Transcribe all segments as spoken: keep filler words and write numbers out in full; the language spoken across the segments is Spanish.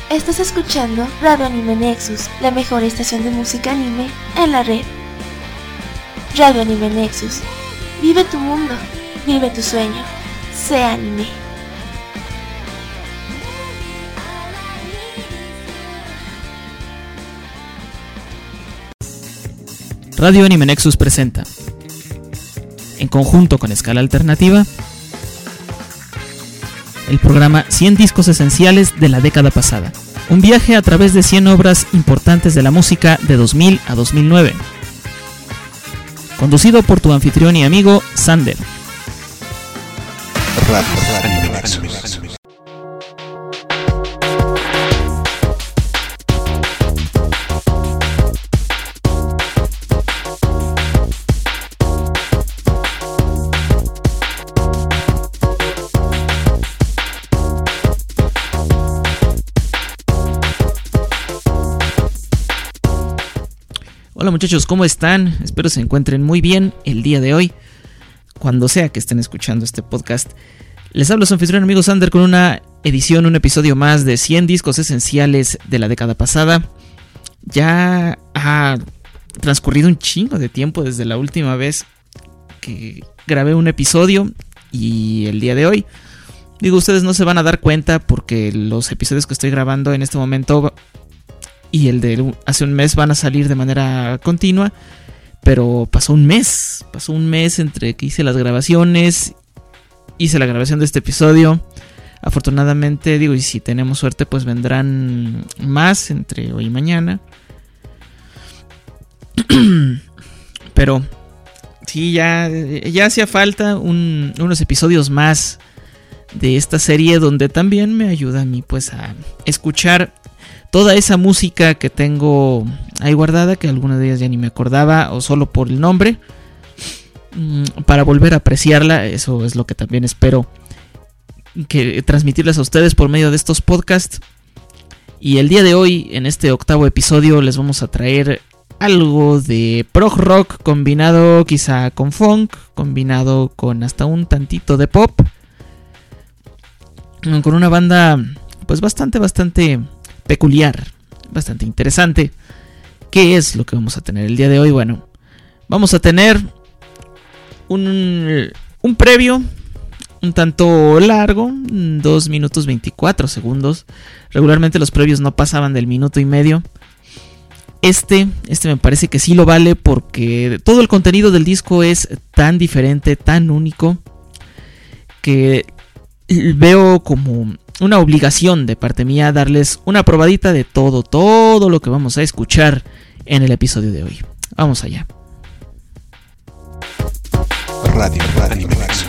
Estás escuchando Radio Anime Nexus, la mejor estación de música anime en la red. Radio Anime Nexus. Vive tu mundo, vive tu sueño, sé anime. Radio Anime Nexus presenta, en conjunto con Escala Alternativa, el programa cien discos esenciales de la década pasada. Un viaje a través de cien obras importantes de la música de dos mil a dos mil nueve. Conducido por tu anfitrión y amigo, Sander. Radio Anime Nexus. Hola muchachos, ¿cómo están? Espero se encuentren muy bien el día de hoy, cuando sea que estén escuchando este podcast. Les hablo su anfitrión amigo Sander con una edición, un episodio más de cien discos esenciales de la década pasada. Ya ha transcurrido un chingo de tiempo desde la última vez que grabé un episodio y el día de hoy. Digo, ustedes no se van a dar cuenta porque los episodios que estoy grabando en este momento y el de hace un mes van a salir de manera continua, pero pasó un mes, pasó un mes entre que hice las grabaciones, hice la grabación de este episodio. Afortunadamente, digo, y si tenemos suerte, pues vendrán más entre hoy y mañana. Pero sí, ya, ya hacía falta un, unos episodios más de esta serie donde también me ayuda a mí pues a escuchar toda esa música que tengo ahí guardada, que algunas de ellas ya ni me acordaba, o solo por el nombre, para volver a apreciarla. Eso es lo que también espero que transmitirles a ustedes por medio de estos podcasts. Y el día de hoy, en este octavo episodio, les vamos a traer algo de prog rock combinado quizá con funk, combinado con hasta un tantito de pop, con una banda pues bastante, bastante peculiar, bastante interesante. ¿Qué es lo que vamos a tener el día de hoy? Bueno, vamos a tener un, un previo un tanto largo, dos minutos veinticuatro segundos. Regularmente los previos no pasaban del minuto y medio. Este, este me parece que sí lo vale porque todo el contenido del disco es tan diferente, tan único, que veo como una obligación de parte mía darles una probadita de todo, todo lo que vamos a escuchar en el episodio de hoy. Vamos allá. Radio Anime Nexus.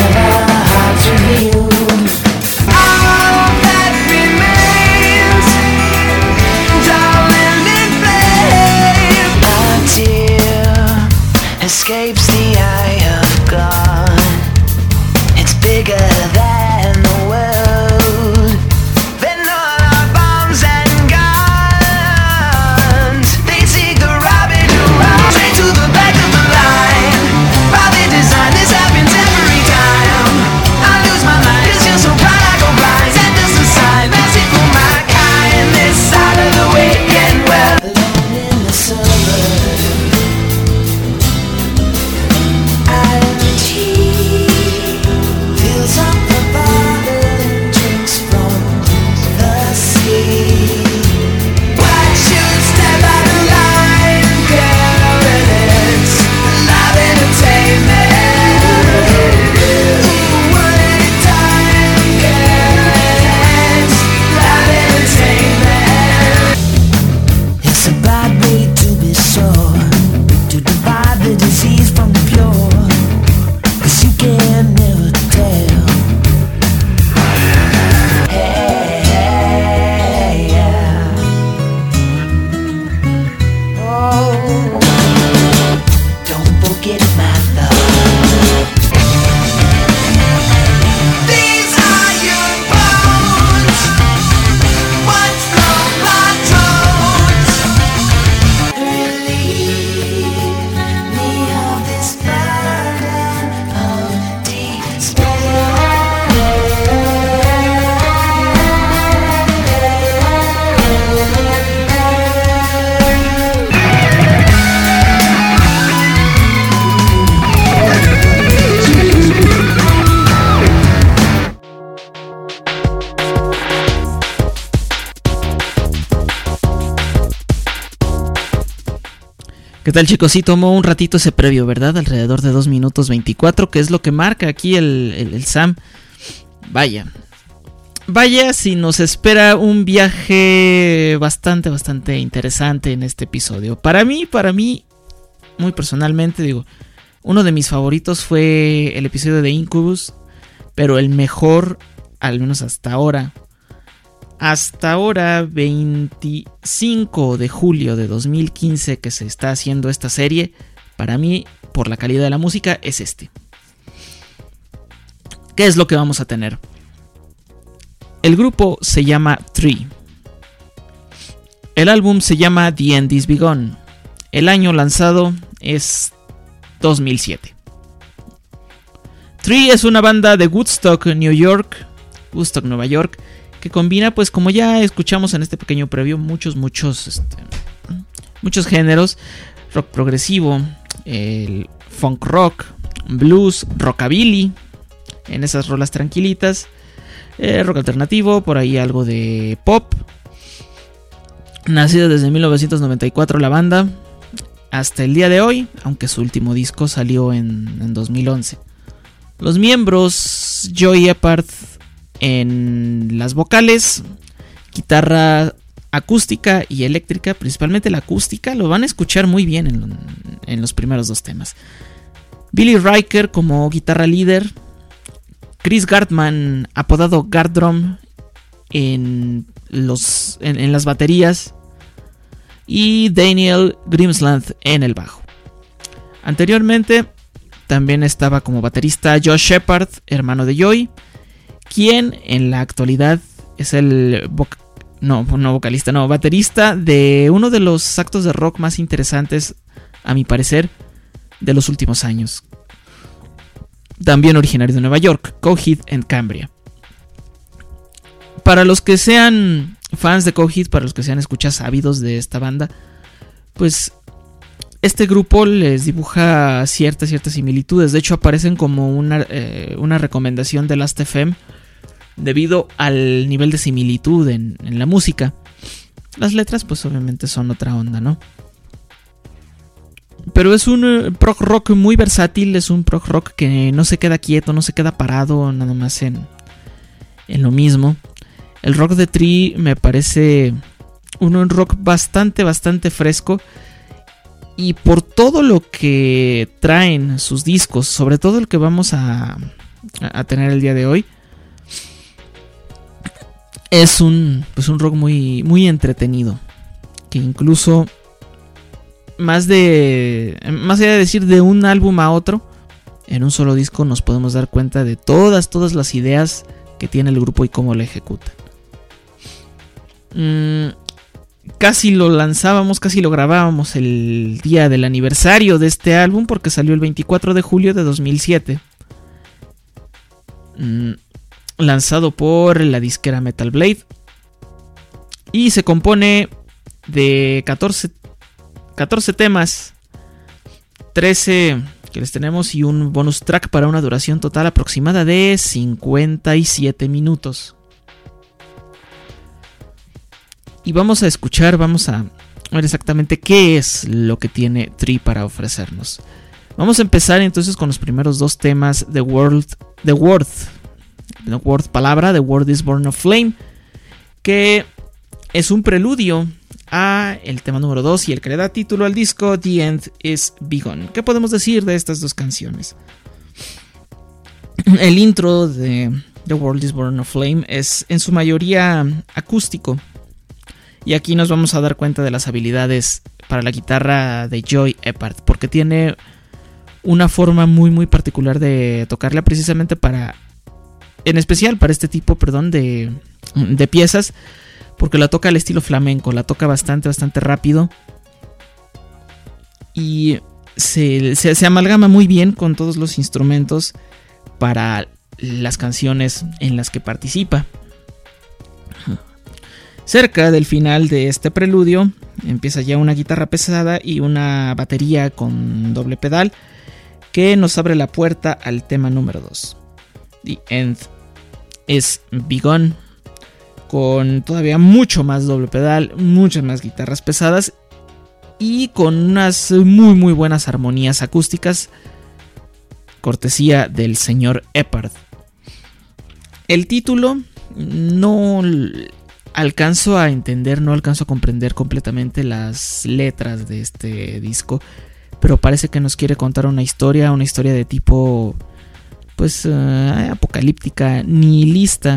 All that remains ¿Qué tal, chicos? Sí, tomó un ratito ese previo, ¿verdad? Alrededor de dos minutos veinticuatro, que es lo que marca aquí el, el, el Sam. Vaya. Vaya si nos espera un viaje bastante, bastante interesante en este episodio. Para mí, para mí, muy personalmente, digo, uno de mis favoritos fue el episodio de Incubus, pero el mejor, al menos hasta ahora, hasta ahora, veinticinco de julio de dos mil quince, que se está haciendo esta serie, para mí, por la calidad de la música, es este. ¿Qué es lo que vamos a tener? El grupo se llama Tree. El álbum se llama The End Is Begun. El año lanzado es dos mil siete. Tree es una banda de Woodstock, New York, Woodstock, Nueva York, que combina, pues como ya escuchamos en este pequeño previo, muchos, muchos, este, muchos géneros: rock progresivo, el funk rock, blues, rockabilly, en esas rolas tranquilitas, eh, rock alternativo, por ahí algo de pop. Nacida desde mil novecientos noventa y cuatro la banda, hasta el día de hoy, aunque su último disco salió en, en dos mil once. Los miembros: Joey Eppard en las vocales, guitarra acústica y eléctrica, principalmente la acústica, lo van a escuchar muy bien en, en los primeros dos temas. Billy Riker como guitarra líder, Chris Gardman, apodado Gardrum, en, los, en, en las baterías, y Daniel Grimsland en el bajo. Anteriormente también estaba como baterista Josh Shepard, hermano de Joey, quien en la actualidad es el voc- no, no vocalista, no, baterista de uno de los actos de rock más interesantes, a mi parecer, de los últimos años. También originario de Nueva York, Coheed and Cambria. Para los que sean fans de Coheed, para los que sean escuchas ávidos de esta banda, pues este grupo les dibuja ciertas, ciertas similitudes. De hecho, aparecen como una, eh, una recomendación de Last F M debido al nivel de similitud en, en la música. Las letras, pues obviamente son otra onda, ¿no? Pero es un uh, prog rock muy versátil, es un prog rock que no se queda quieto, no se queda parado nada más en, en lo mismo. El rock de Tree me parece un, un rock bastante, bastante fresco. Y por todo lo que traen sus discos, sobre todo el que vamos a, a tener el día de hoy, es un, pues un rock muy, muy entretenido. Que incluso, más de, más allá de decir de un álbum a otro, en un solo disco nos podemos dar cuenta de todas, todas las ideas que tiene el grupo y cómo lo ejecutan. Mm, casi lo lanzábamos, casi lo grabábamos el día del aniversario de este álbum, porque salió el veinticuatro de julio de dos mil siete. Mm, lanzado por la disquera Metal Blade. Y se compone de catorce, catorce temas, trece que les tenemos y un bonus track para una duración total aproximada de cincuenta y siete minutos. Y vamos a escuchar, vamos a ver exactamente qué es lo que tiene Tree para ofrecernos. Vamos a empezar entonces con los primeros dos temas de World, The Word, The Word palabra, The World is Born of Flame, que es un preludio a el tema número dos y el que le da título al disco, The End Is Begun. ¿Qué podemos decir de estas dos canciones? El intro de The World is Born of Flame es en su mayoría acústico. Y aquí nos vamos a dar cuenta de las habilidades para la guitarra de Joey Eppard, porque tiene una forma muy muy particular de tocarla, precisamente para, en especial para este tipo, perdón, de, de piezas, porque la toca al estilo flamenco, la toca bastante, bastante rápido. Y se, se, se amalgama muy bien con todos los instrumentos para las canciones en las que participa. Cerca del final de este preludio empieza ya una guitarra pesada y una batería con doble pedal que nos abre la puerta al tema número dos, The End Is Begun, con todavía mucho más doble pedal, muchas más guitarras pesadas y con unas muy muy buenas armonías acústicas, cortesía del señor Eppard. El título no alcanzo a entender, no alcanzo a comprender completamente las letras de este disco, pero parece que nos quiere contar una historia, una historia de tipo pues uh, apocalíptica, nihilista,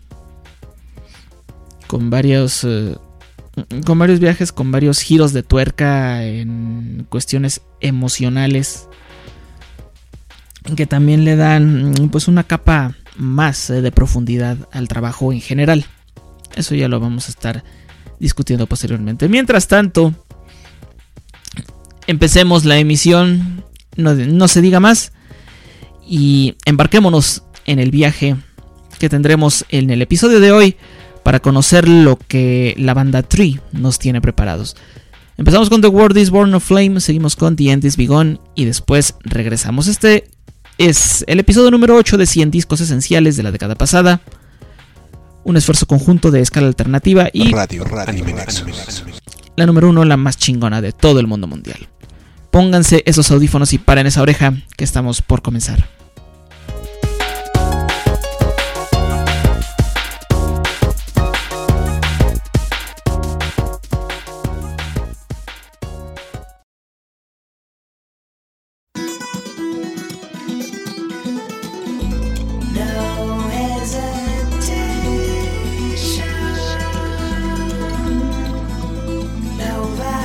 con varios uh, con varios viajes, con varios giros de tuerca en cuestiones emocionales que también le dan pues una capa más eh, de profundidad al trabajo en general. Eso ya lo vamos a estar discutiendo posteriormente. Mientras tanto, empecemos la emisión, no, no se diga más, y embarquémonos en el viaje que tendremos en el episodio de hoy para conocer lo que la banda Tree nos tiene preparados. Empezamos con The World is Born of Flame, seguimos con The End is Begun y después regresamos. Este es el episodio número ocho de cien discos esenciales de la década pasada, un esfuerzo conjunto de escala alternativa y Radio, Radio Anime Nexus. La número uno, la más chingona de todo el mundo mundial. Pónganse esos audífonos y paren esa oreja que estamos por comenzar.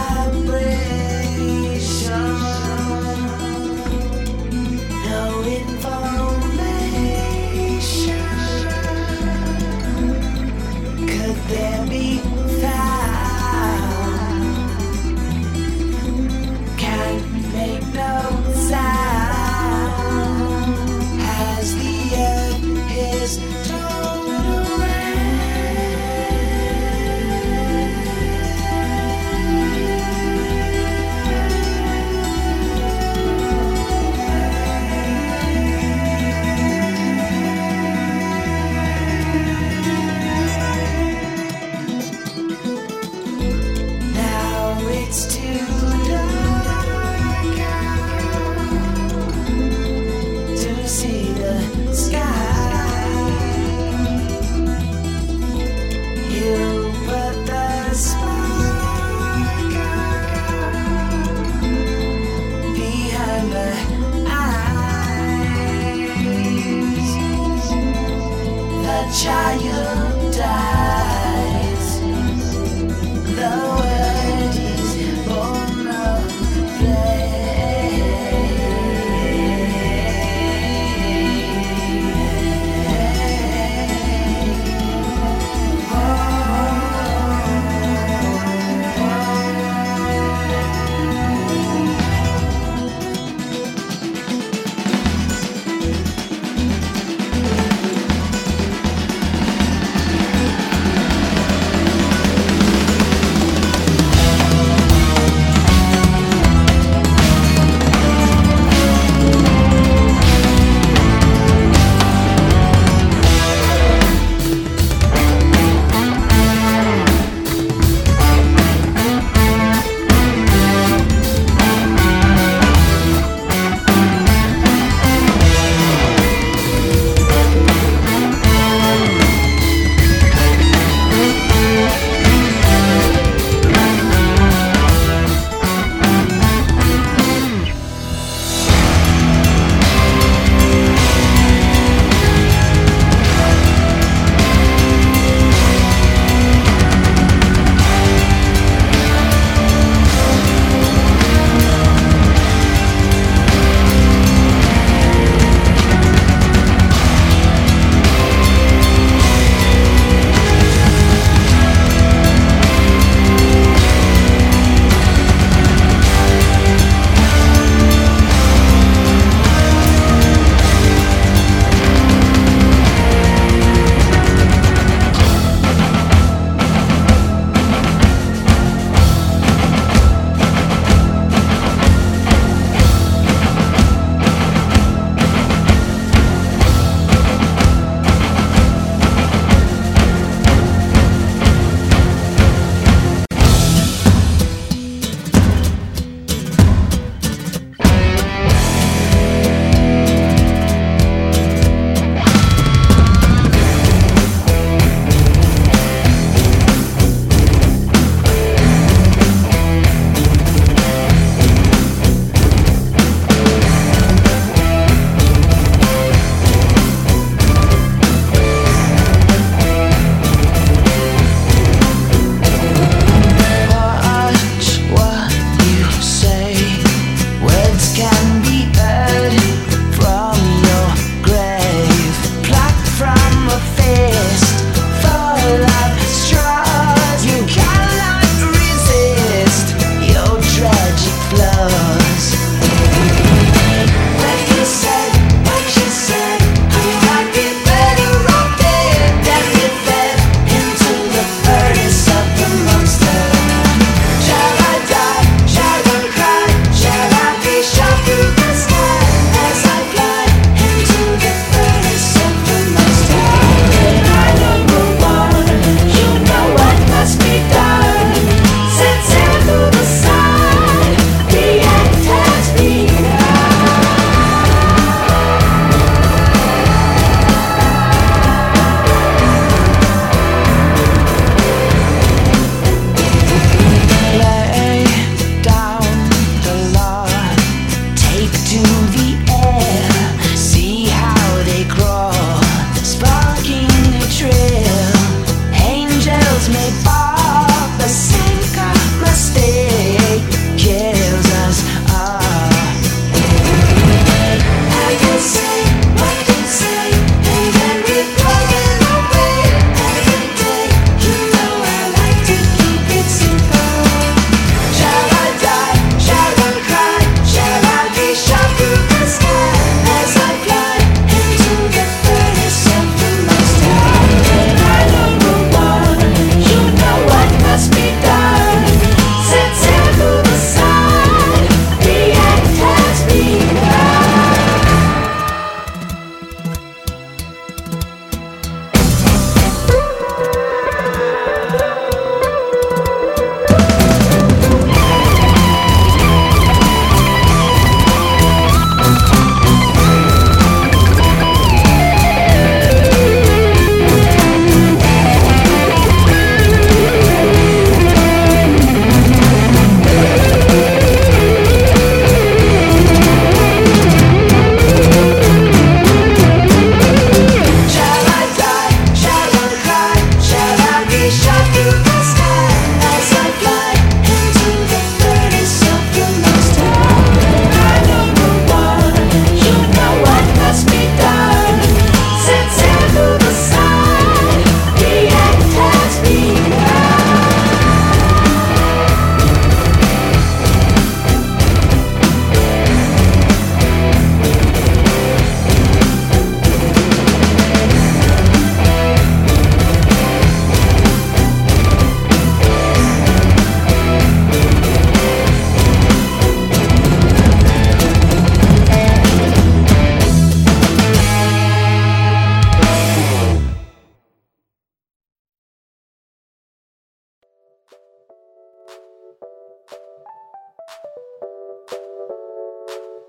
No, it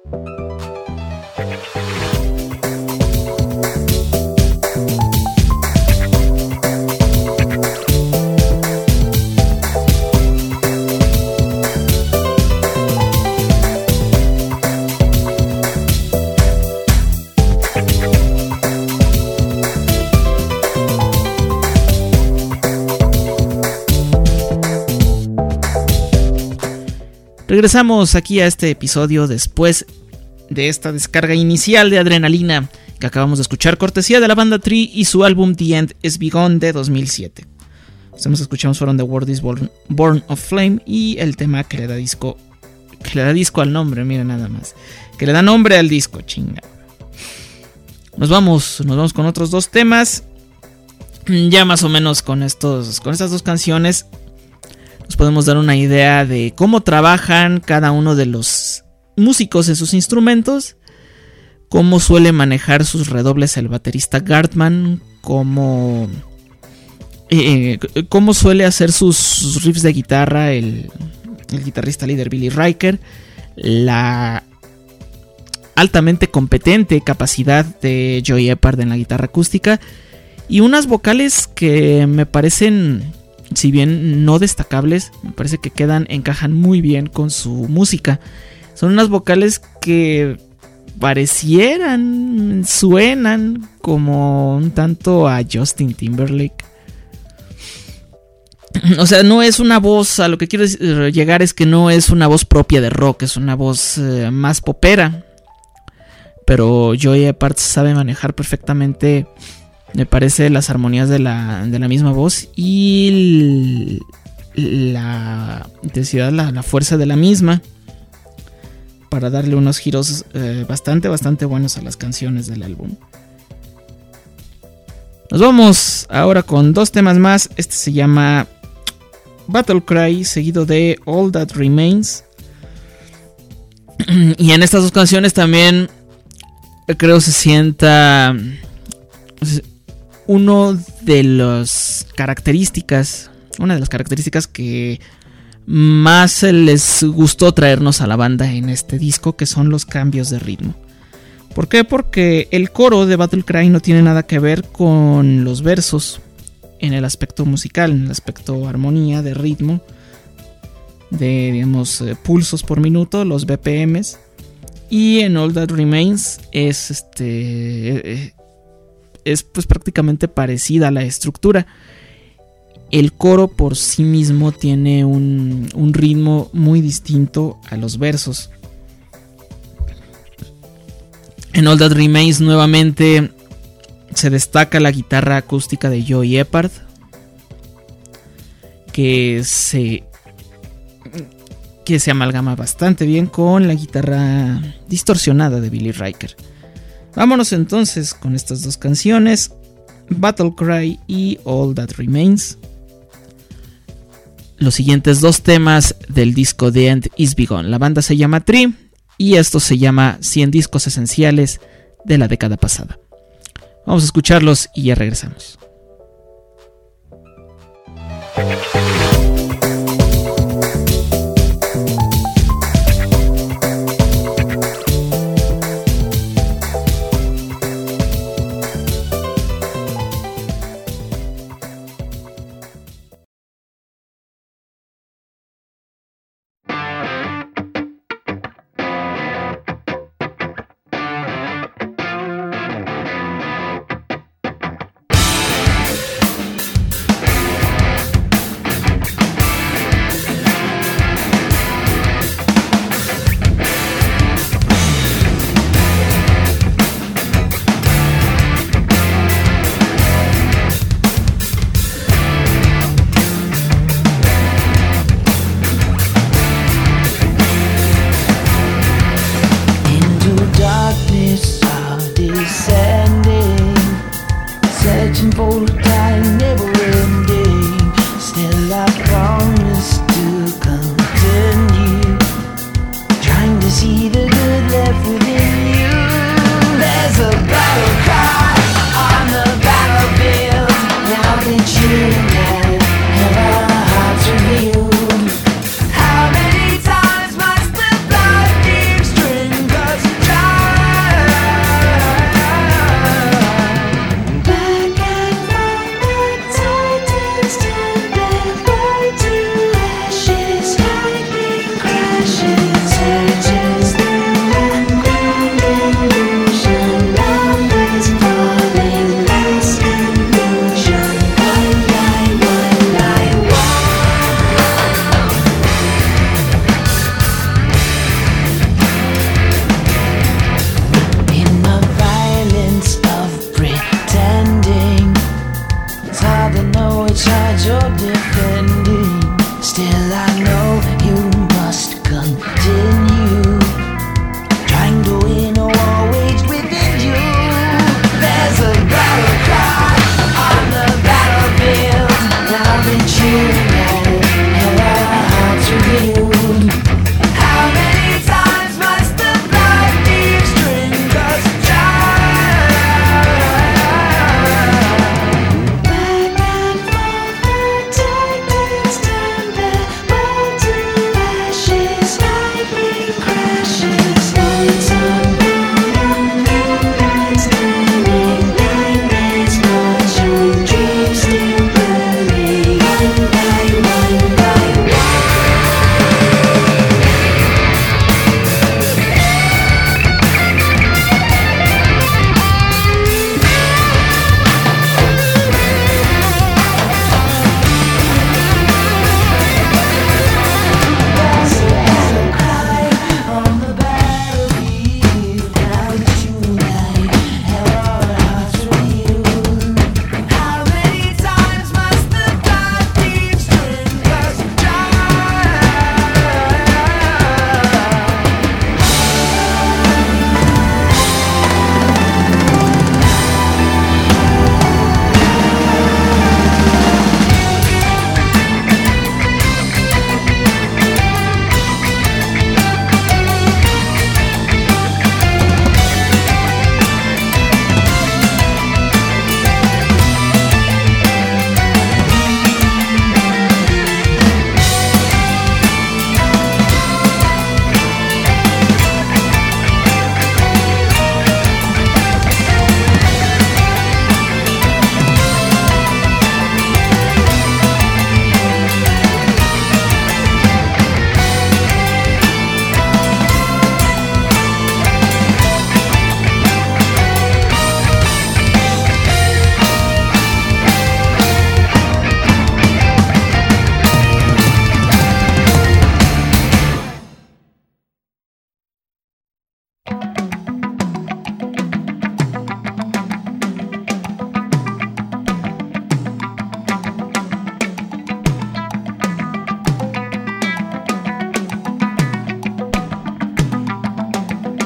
Regresamos aquí a este episodio después de esta descarga inicial de adrenalina que acabamos de escuchar, cortesía de la banda Tree y su álbum The End Is Begun de dos mil siete. Los temas que escuchamos fueron The World Is Born, Born of Flame y el tema que le da disco que le da disco al nombre, mira nada más, que le da nombre al disco, chinga. Nos vamos, nos vamos con otros dos temas. Ya más o menos con estos, con estas dos canciones nos podemos dar una idea de cómo trabajan cada uno de los músicos en sus instrumentos, cómo suele manejar sus redobles el baterista Gartman, cómo, eh, cómo suele hacer sus, sus riffs de guitarra el, el guitarrista líder Billy Riker, la altamente competente capacidad de Joey Eppard en la guitarra acústica y unas vocales que me parecen, si bien no destacables, me parece que quedan, encajan muy bien con su música. Son unas vocales que parecieran, suenan como un tanto a Justin Timberlake. O sea, no es una voz, a lo que quiero llegar es que no es una voz propia de rock, es una voz eh, más popera. Pero Joey Eppard sabe manejar perfectamente, me parece, las armonías de la, de la misma voz y la intensidad, la, la fuerza de la misma para darle unos giros eh, bastante, bastante buenos a las canciones del álbum. Nos vamos ahora con dos temas más. Este se llama Battle Cry, seguido de All That Remains. Y en estas dos canciones también creo se sienta uno de las características, una de las características que más les gustó traernos a la banda en este disco, que son los cambios de ritmo. ¿Por qué? Porque el coro de Battle Cry no tiene nada que ver con los versos en el aspecto musical, en el aspecto armonía, de ritmo, de, digamos, pulsos por minuto, los B P Ms. Y en All That Remains es este es pues prácticamente parecida a la estructura. El coro por sí mismo tiene un, un ritmo muy distinto a los versos. En All That Remains nuevamente se destaca la guitarra acústica de Joey Eppard, que se que se amalgama bastante bien con la guitarra distorsionada de Billy Riker. Vámonos entonces con estas dos canciones, Battle Cry y All That Remains. Los siguientes dos temas del disco The End Is Begun. La banda se llama Tree y esto se llama cien discos esenciales de la década pasada. Vamos a escucharlos y ya regresamos. How many times must the blood keep string? 'Cause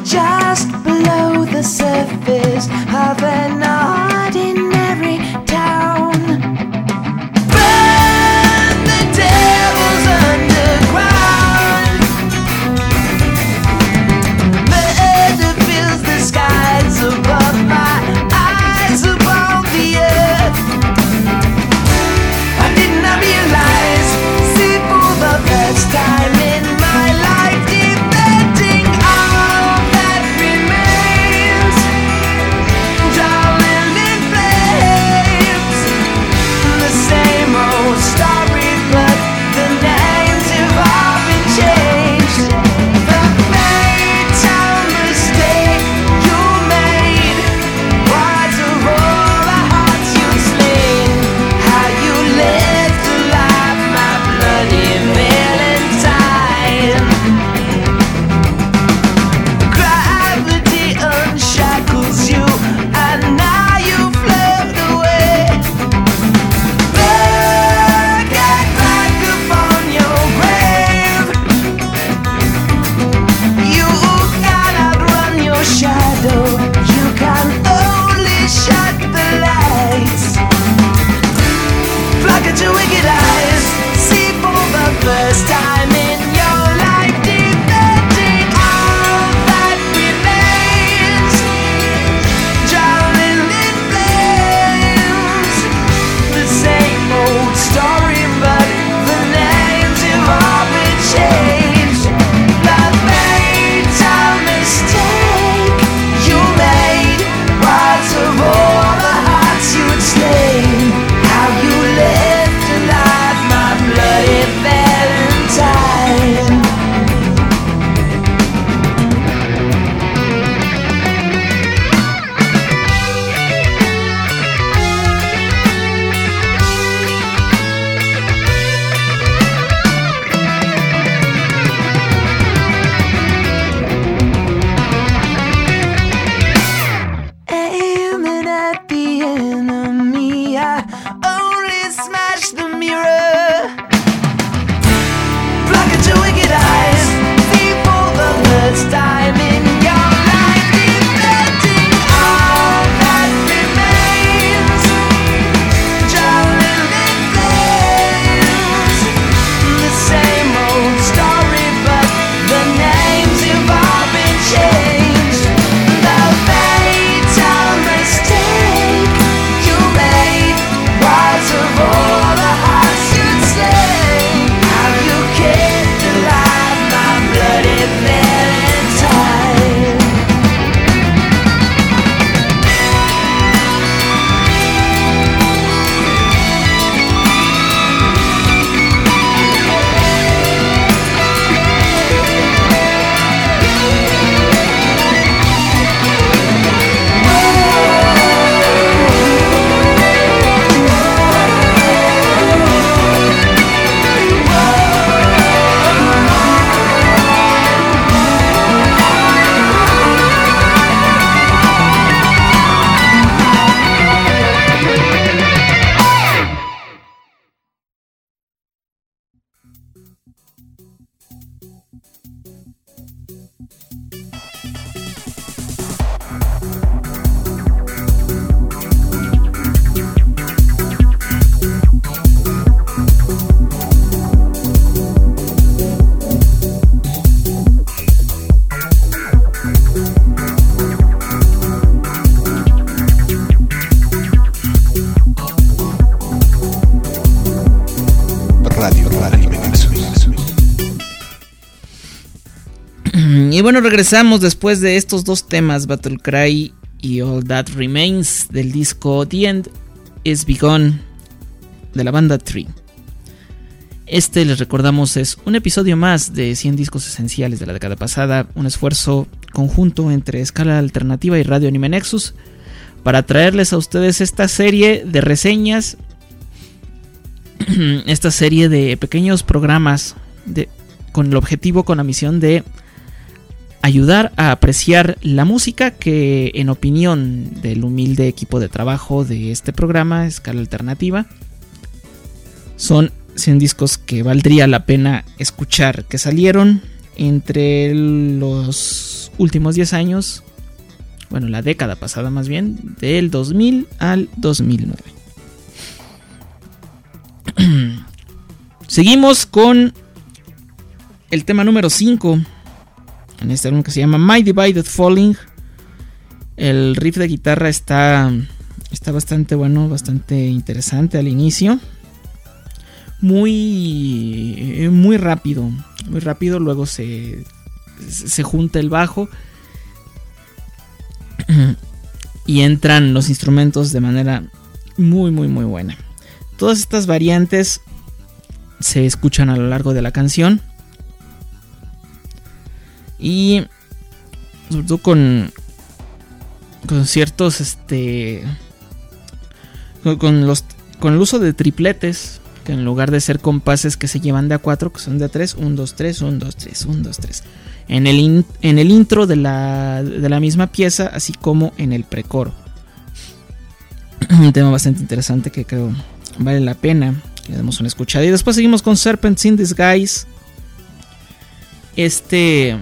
just below the surface of an ordinary town. Burn the devil's underground. Murder fills the skies above my eyes, above the earth. I did not realize, see for the first time in my life, defending all that remains, drowning in flames. The same old story, but the names have all been changed. The fatal mistake you made was of all the hearts you slain. How you lived alive, my bloody Valentine. Gravity unshackles you, and now you float away. Look at back upon your grave. You cannot run your shadow, you can only shut the lights. Flock into wicked eyes, see for the first time in your life, defending all that remains, drowning in flames. The same old story, but the names have all been changed. The fatal mistake you made was of all the hearts you'd slain. How you lived alive, my bloody Valentine. Aiming at the enemy, I only smash the mirror. Block into wicked eyes, see for the first time in your life, defending all that remains, drowning in flames. The same old story, but the names have all been changed. The fatal mistake you made was of all the hearts you'd slain. How you kept alive, my bloody Valentine. Radio Anime Nexus. Y bueno, regresamos después de estos dos temas, Battle Cry y All That Remains, del disco The End Is Begun de la banda Tree. Este, les recordamos, es un episodio más de cien discos esenciales de la década pasada, un esfuerzo conjunto entre Escala Alternativa y Radio Anime Nexus para traerles a ustedes esta serie de reseñas, esta serie de pequeños programas de, con el objetivo, con la misión de ayudar a apreciar la música que, en opinión del humilde equipo de trabajo de este programa, Escala Alternativa, son cien discos que valdría la pena escuchar, que salieron entre los los últimos diez años, bueno, la década pasada más bien, del dos mil al dos mil nueve. Seguimos con el tema número cinco, en este álbum que se llama My Divided Falling. El riff de guitarra está, está bastante bueno, bastante interesante al inicio. Muy, muy rápido, muy rápido, luego se, se junta el bajo y entran los instrumentos de manera muy, muy, muy buena. Todas estas variantes se escuchan a lo largo de la canción y sobre todo con, con ciertos, este, con, con los, con el uso de tripletes, que en lugar de ser compases que se llevan de a cuatro, que son de a tres, uno, dos, tres, uno, dos, tres, uno, dos, tres. En el, in, en el intro de la, de la misma pieza, así como en el precoro. Un tema bastante interesante que creo vale la pena que le demos una escuchada. Y después seguimos con Serpents in Disguise. Este...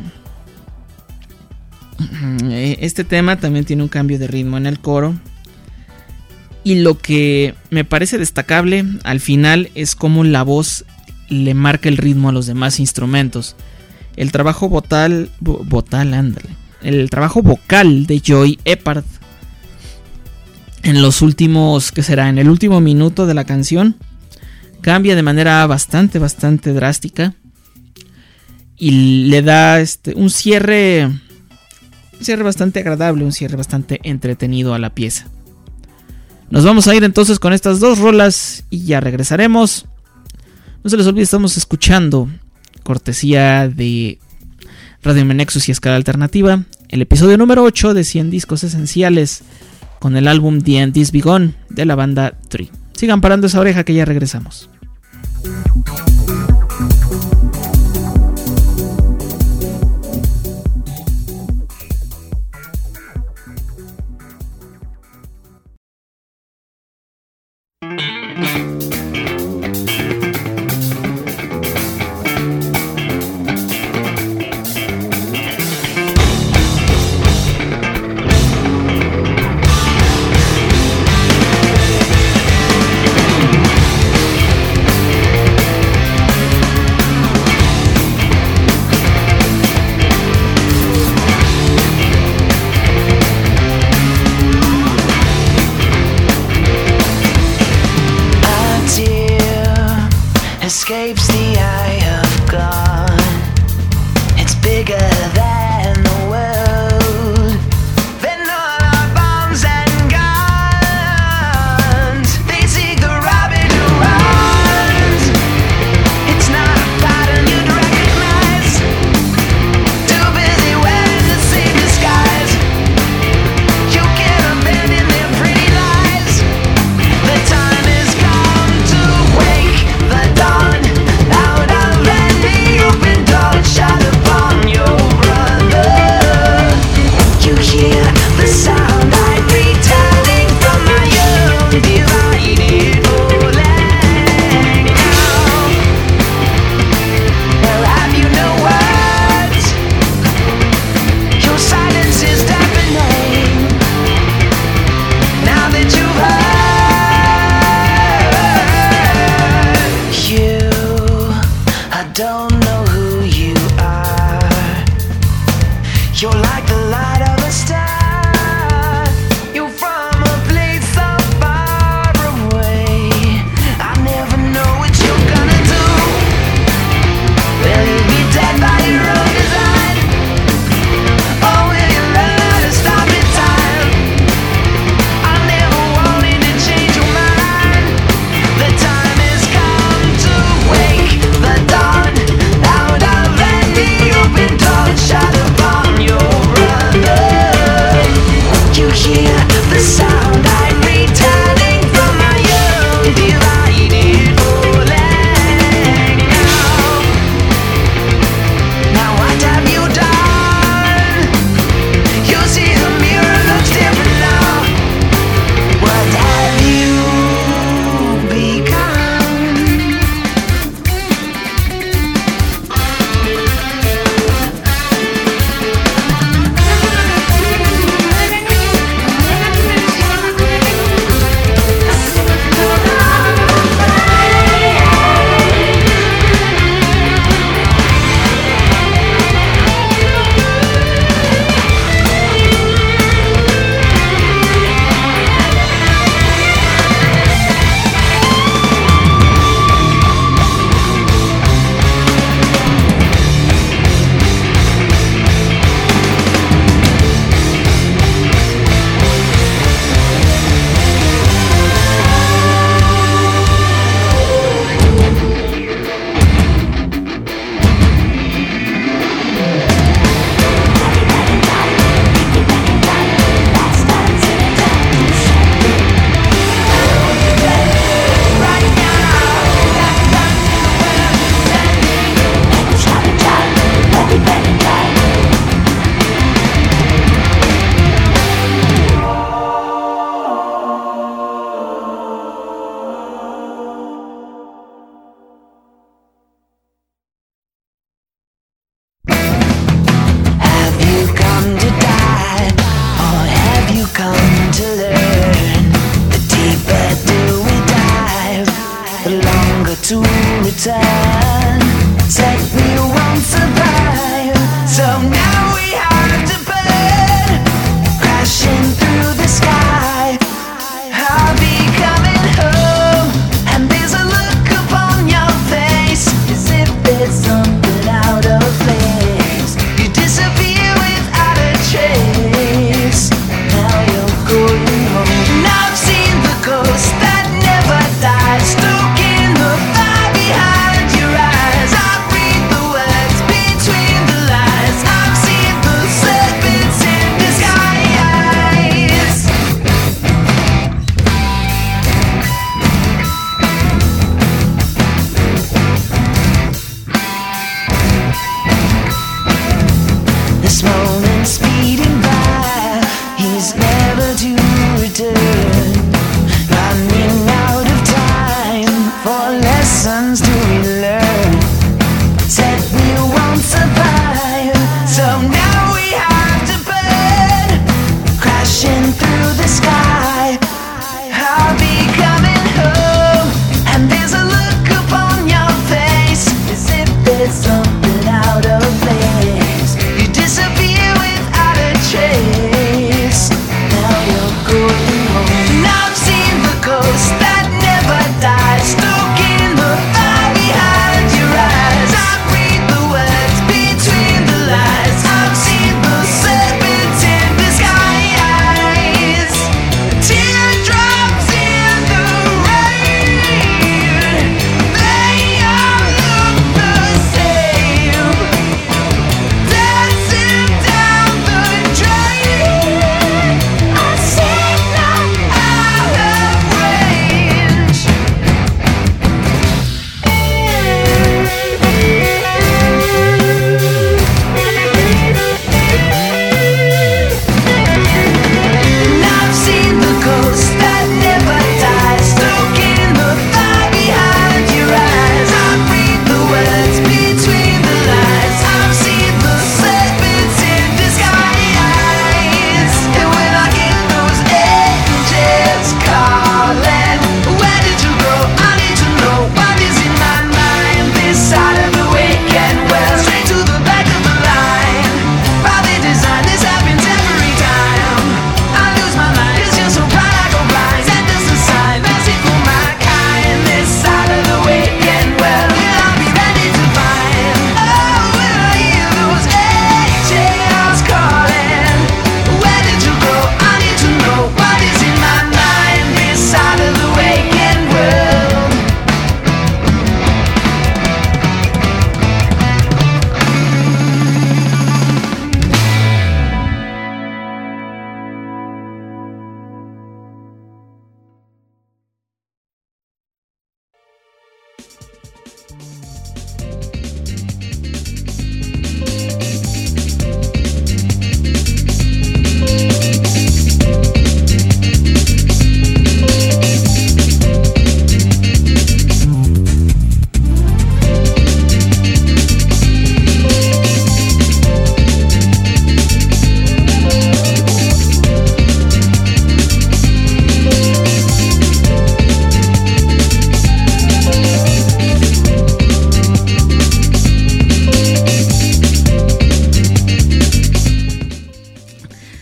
Este tema también tiene un cambio de ritmo en el coro. Y lo que me parece destacable al final es cómo la voz le marca el ritmo a los demás instrumentos. El trabajo vocal, vocal, ándale. El trabajo vocal de Joy Epard en los últimos, ¿qué será? En el último minuto de la canción cambia de manera bastante, bastante drástica y le da este, un cierre, un cierre bastante agradable, un cierre bastante entretenido a la pieza. Nos vamos a ir entonces con estas dos rolas y ya regresaremos. No se les olvide, estamos escuchando, cortesía de Radio Nexus y Escala Alternativa, el episodio número ocho de cien discos esenciales con el álbum The End Is Begun de la banda Tree. Sigan parando esa oreja que ya regresamos. Escapes the eye of God. It's bigger than the world, than all our bombs and guns. They seek the rabbit who runs. It's not a pattern you'd recognize. Too busy wearing the same disguise. You can't abandon their pretty lies. The time has come to wake the dawn. Out of any open door, shot upon your brother. You hear the sound I'm returning from my own divided falling now. Well, have you no words? Your silence is deafening. Now that you've heard, you, I don't know who you are. You're like the light of a star. You're from a place so far away. I never know what you're gonna do. Will you be dead by your own design? Or will you learn how to stop in time? I never wanted to change your mind. The time has come to wake the dawn. Out of any open door, shot upon your brother.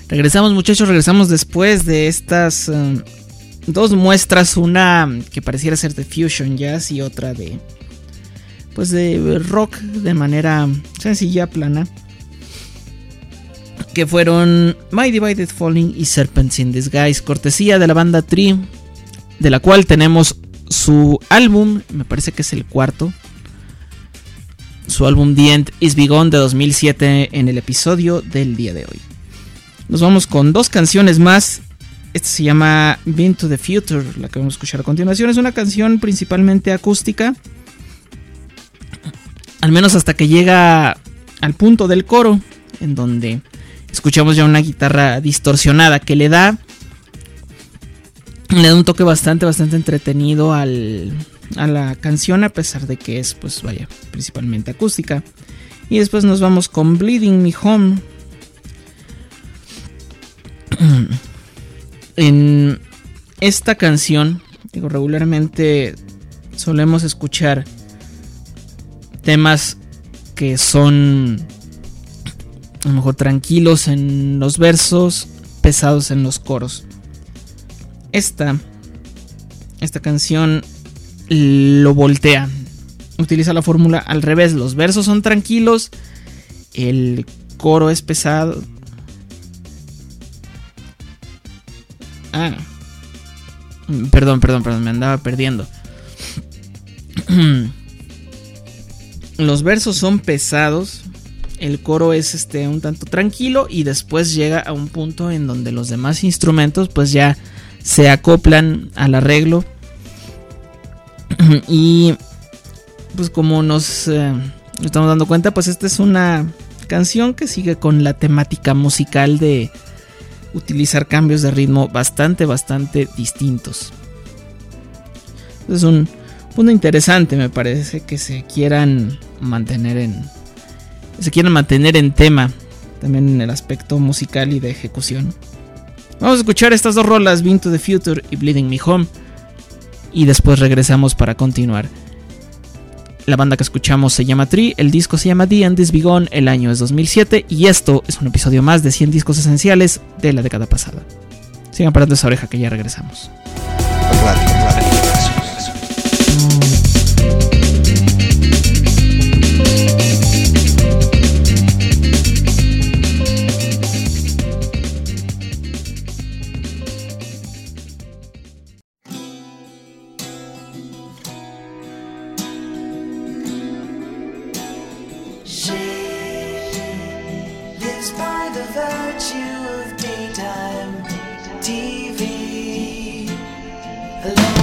Regresamos, muchachos, regresamos después de estas um, dos muestras, una que pareciera ser de fusion jazz y otra de pues de rock de manera sencilla, plana, que fueron My Divided Falling y Serpents in Disguise, cortesía de la banda Tree, de la cual tenemos su álbum, me parece que es el cuarto, su álbum The End Is Begun de dos mil siete en el episodio del día de hoy. Nos vamos con dos canciones más. Esta se llama Been to the Future, la que vamos a escuchar a continuación. Es una canción principalmente acústica, al menos hasta que llega al punto del coro, en donde escuchamos ya una guitarra distorsionada que le da le da un toque bastante bastante entretenido al, a la canción, a pesar de que es, pues vaya, principalmente acústica. Y después nos vamos con Bleeding Me Home. En esta canción, digo, regularmente solemos escuchar temas que son a lo mejor tranquilos en los versos, pesados en los coros. Esta, esta canción lo voltea, utiliza la fórmula al revés. Los versos son tranquilos, el coro es pesado. Ah, perdón, perdón, perdón, me andaba perdiendo. Los versos son pesados, el coro es este un tanto tranquilo y después llega a un punto en donde los demás instrumentos pues ya se acoplan al arreglo. Y pues como nos, eh, nos estamos dando cuenta, pues esta es una canción que sigue con la temática musical de utilizar cambios de ritmo bastante, bastante distintos. Es un punto interesante, me parece, que se quieran mantener en se quieran mantener en tema, también en el aspecto musical y de ejecución. Vamos a escuchar estas dos rolas, Been to the Future y Bleeding Me Home, y después regresamos para continuar. La banda que escuchamos se llama Tree, el disco se llama The End Is Begun, el año es dos mil siete y esto es un episodio más de cien discos esenciales de la década pasada. Sigan parando esa oreja que ya regresamos. Radio, radio. Alone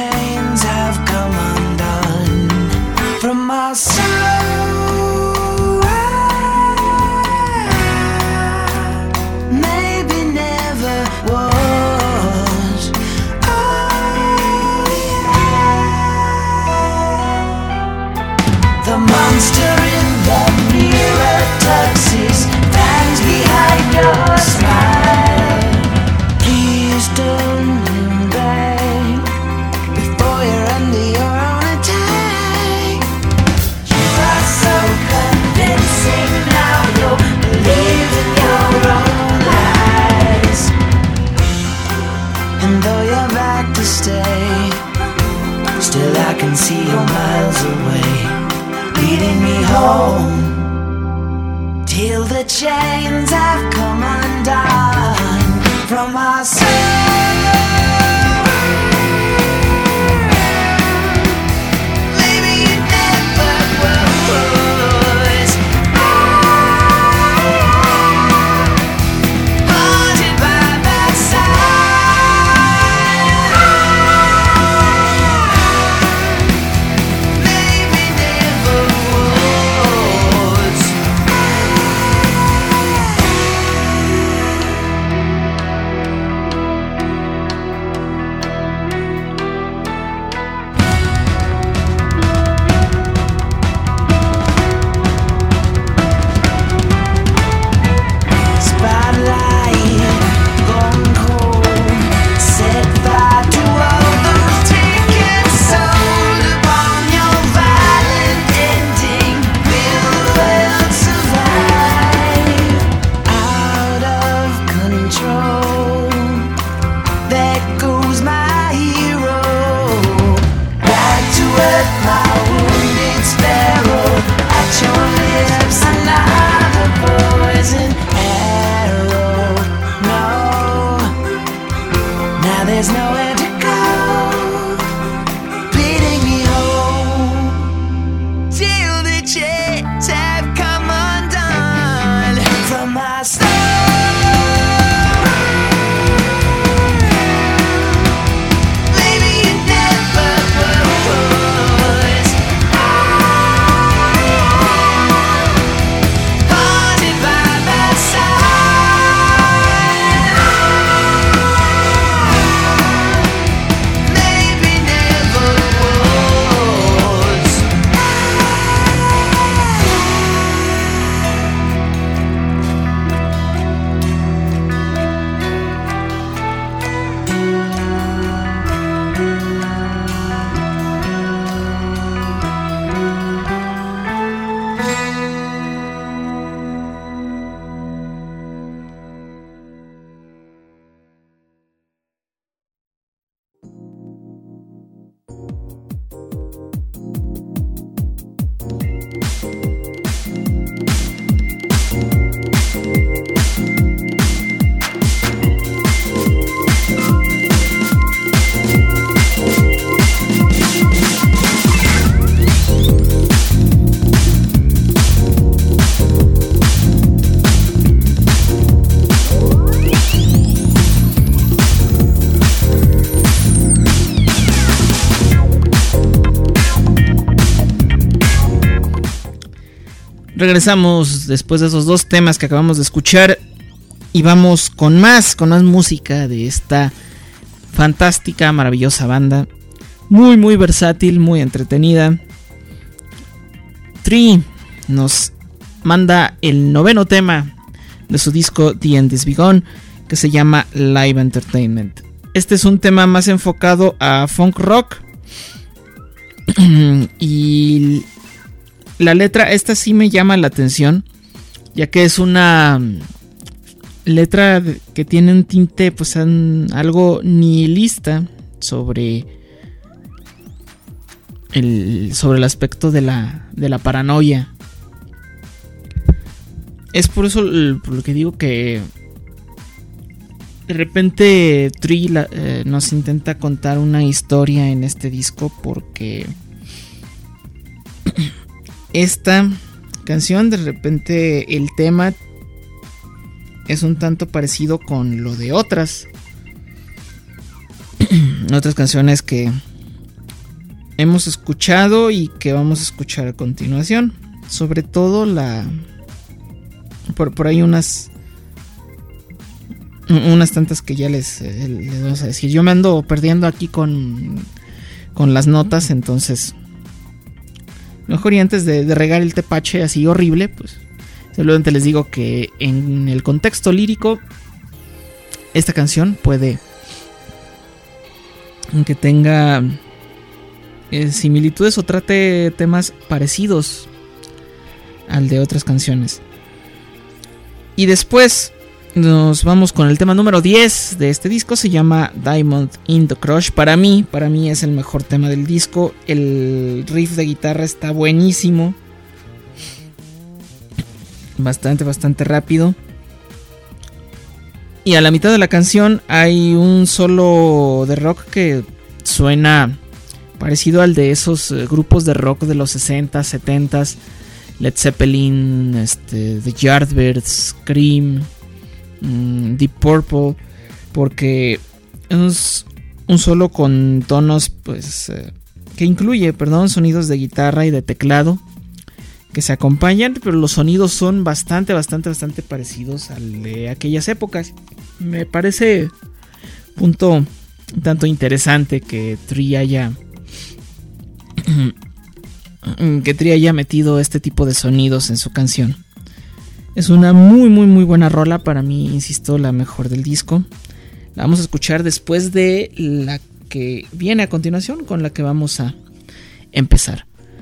chains have come undone from my soul. Maybe never was. Oh, yeah. The monster in the mirror tucks his fangs behind your smile. Please don't look back before you're under your own attack. You are so convincing now, you'll believe in your own lies. And though you're back to stay, still I can see you miles away, leading me home. Till the chains have come undone from our soul. Maybe you never was. Haunted by that side. Maybe never was. There's nowhere to go, leading me home. Till the chains have come undone from my soul. Maybe you never was. Haunted by that side. Regresamos después de esos dos temas que acabamos de escuchar y vamos con más, con más música de esta fantástica, maravillosa banda. Muy, muy versátil, muy entretenida. Tree nos manda el noveno tema de su disco The End Is Begun, que se llama Live Entertainment. Este es un tema más enfocado a funk rock. Y la letra, esta sí me llama la atención, ya que es una letra que tiene un tinte, pues, algo nihilista sobre el, sobre el aspecto de la, de la paranoia. Es por eso por lo que digo que de repente Tree la, eh, nos intenta contar una historia en este disco, porque esta canción, de repente el tema es un tanto parecido con lo de otras otras canciones que hemos escuchado y que vamos a escuchar a continuación. Sobre todo la... Por, por ahí unas... Unas tantas que ya les, eh, les vamos a decir. Yo me ando perdiendo aquí con, con las notas, entonces... Mejor y antes de, de regar el tepache así horrible, pues... Simplemente les digo que en el contexto lírico... Esta canción puede... Que tenga... Eh, similitudes o trate temas parecidos al de otras canciones. Y después nos vamos con el tema número diez de este disco. Se llama Diamond in the Crush. Para mí, para mí es el mejor tema del disco. El riff de guitarra está buenísimo. Bastante, bastante rápido. Y a la mitad de la canción hay un solo de rock que suena parecido al de esos eh, grupos de rock de los sesenta, setenta, Led Zeppelin, este, The Yardbirds, Cream, mmm, Deep Purple, porque es un solo con tonos, pues, eh, que incluye, perdón, sonidos de guitarra y de teclado que se acompañan, pero los sonidos son bastante, bastante, bastante parecidos al de aquellas épocas. Me parece punto un tanto interesante que Tree haya que Tree haya metido este tipo de sonidos en su canción. Es una muy muy muy buena rola, para mí, insisto, la mejor del disco. La vamos a escuchar después de la que viene a continuación, con la que vamos a empezar.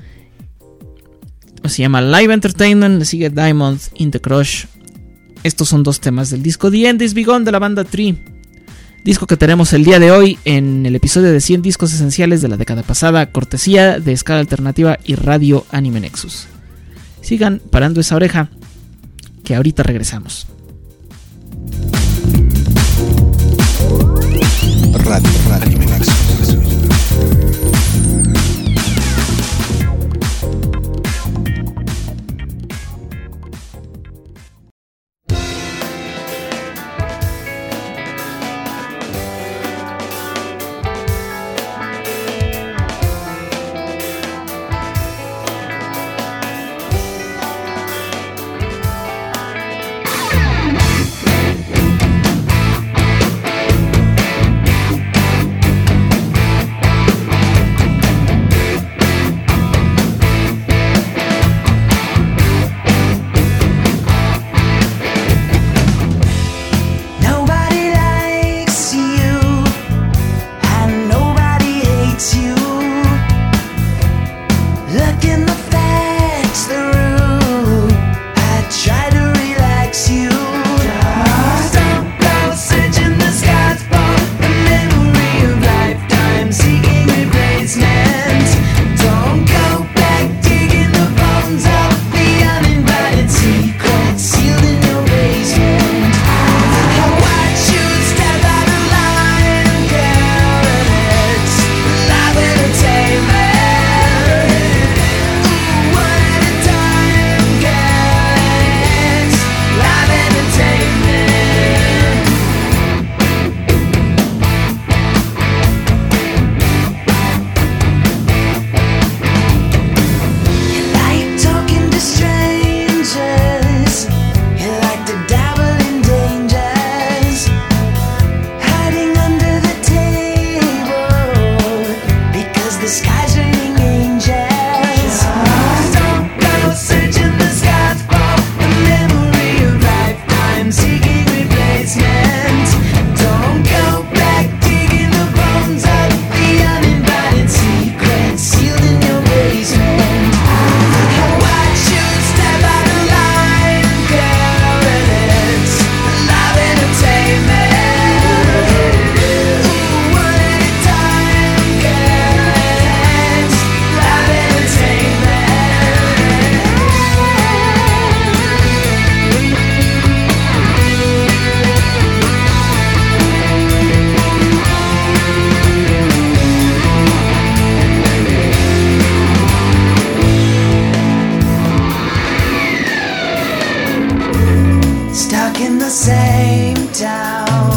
Se llama Live Entertainment, le sigue Diamond in the Crush. Estos son dos temas del disco The End Is Begun de la banda Tree. Disco que tenemos el día de hoy en el episodio de cien discos esenciales de la década pasada, cortesía de Escala Alternativa y Radio Anime Nexus. Sigan parando esa oreja, que ahorita regresamos. Radio, Radio Anime Nexus.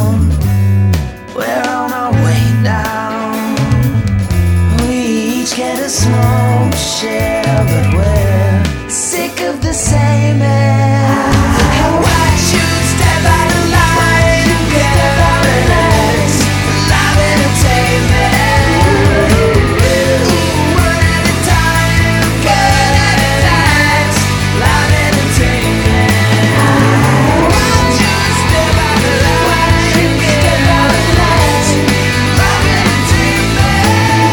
Get the smoke share, but we're sick of the same air. And watch you step out of line, get out of line, live entertainment. Ooh, one at a time, good at a time, live entertainment. Watch you step out of line, get out of line, live entertainment.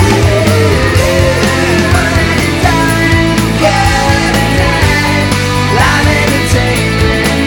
One at a time, good at a time, live entertainment.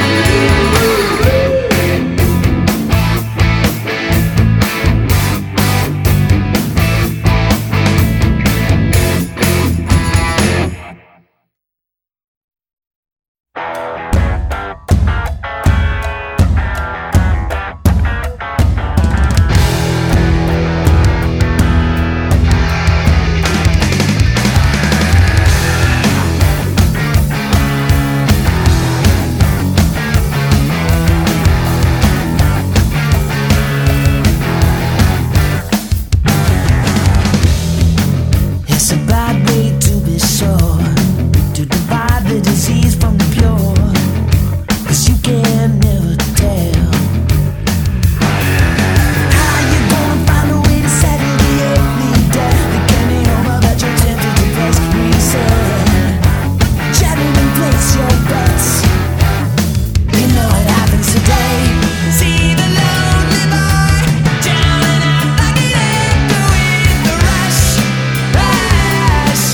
It's a bad way to be sure, to divide the disease from the pure, 'cause you can never tell how you gonna find a way to settle the earthly debt. The candy over that you're tempted to place, reset, gentlemen, place your bets. You know it happens today. See the lonely boy drowning out like an echo in the rush, rush.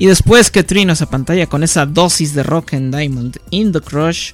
Y después que Trino se pantalla con esa dosis de rock en Diamond in the Crush,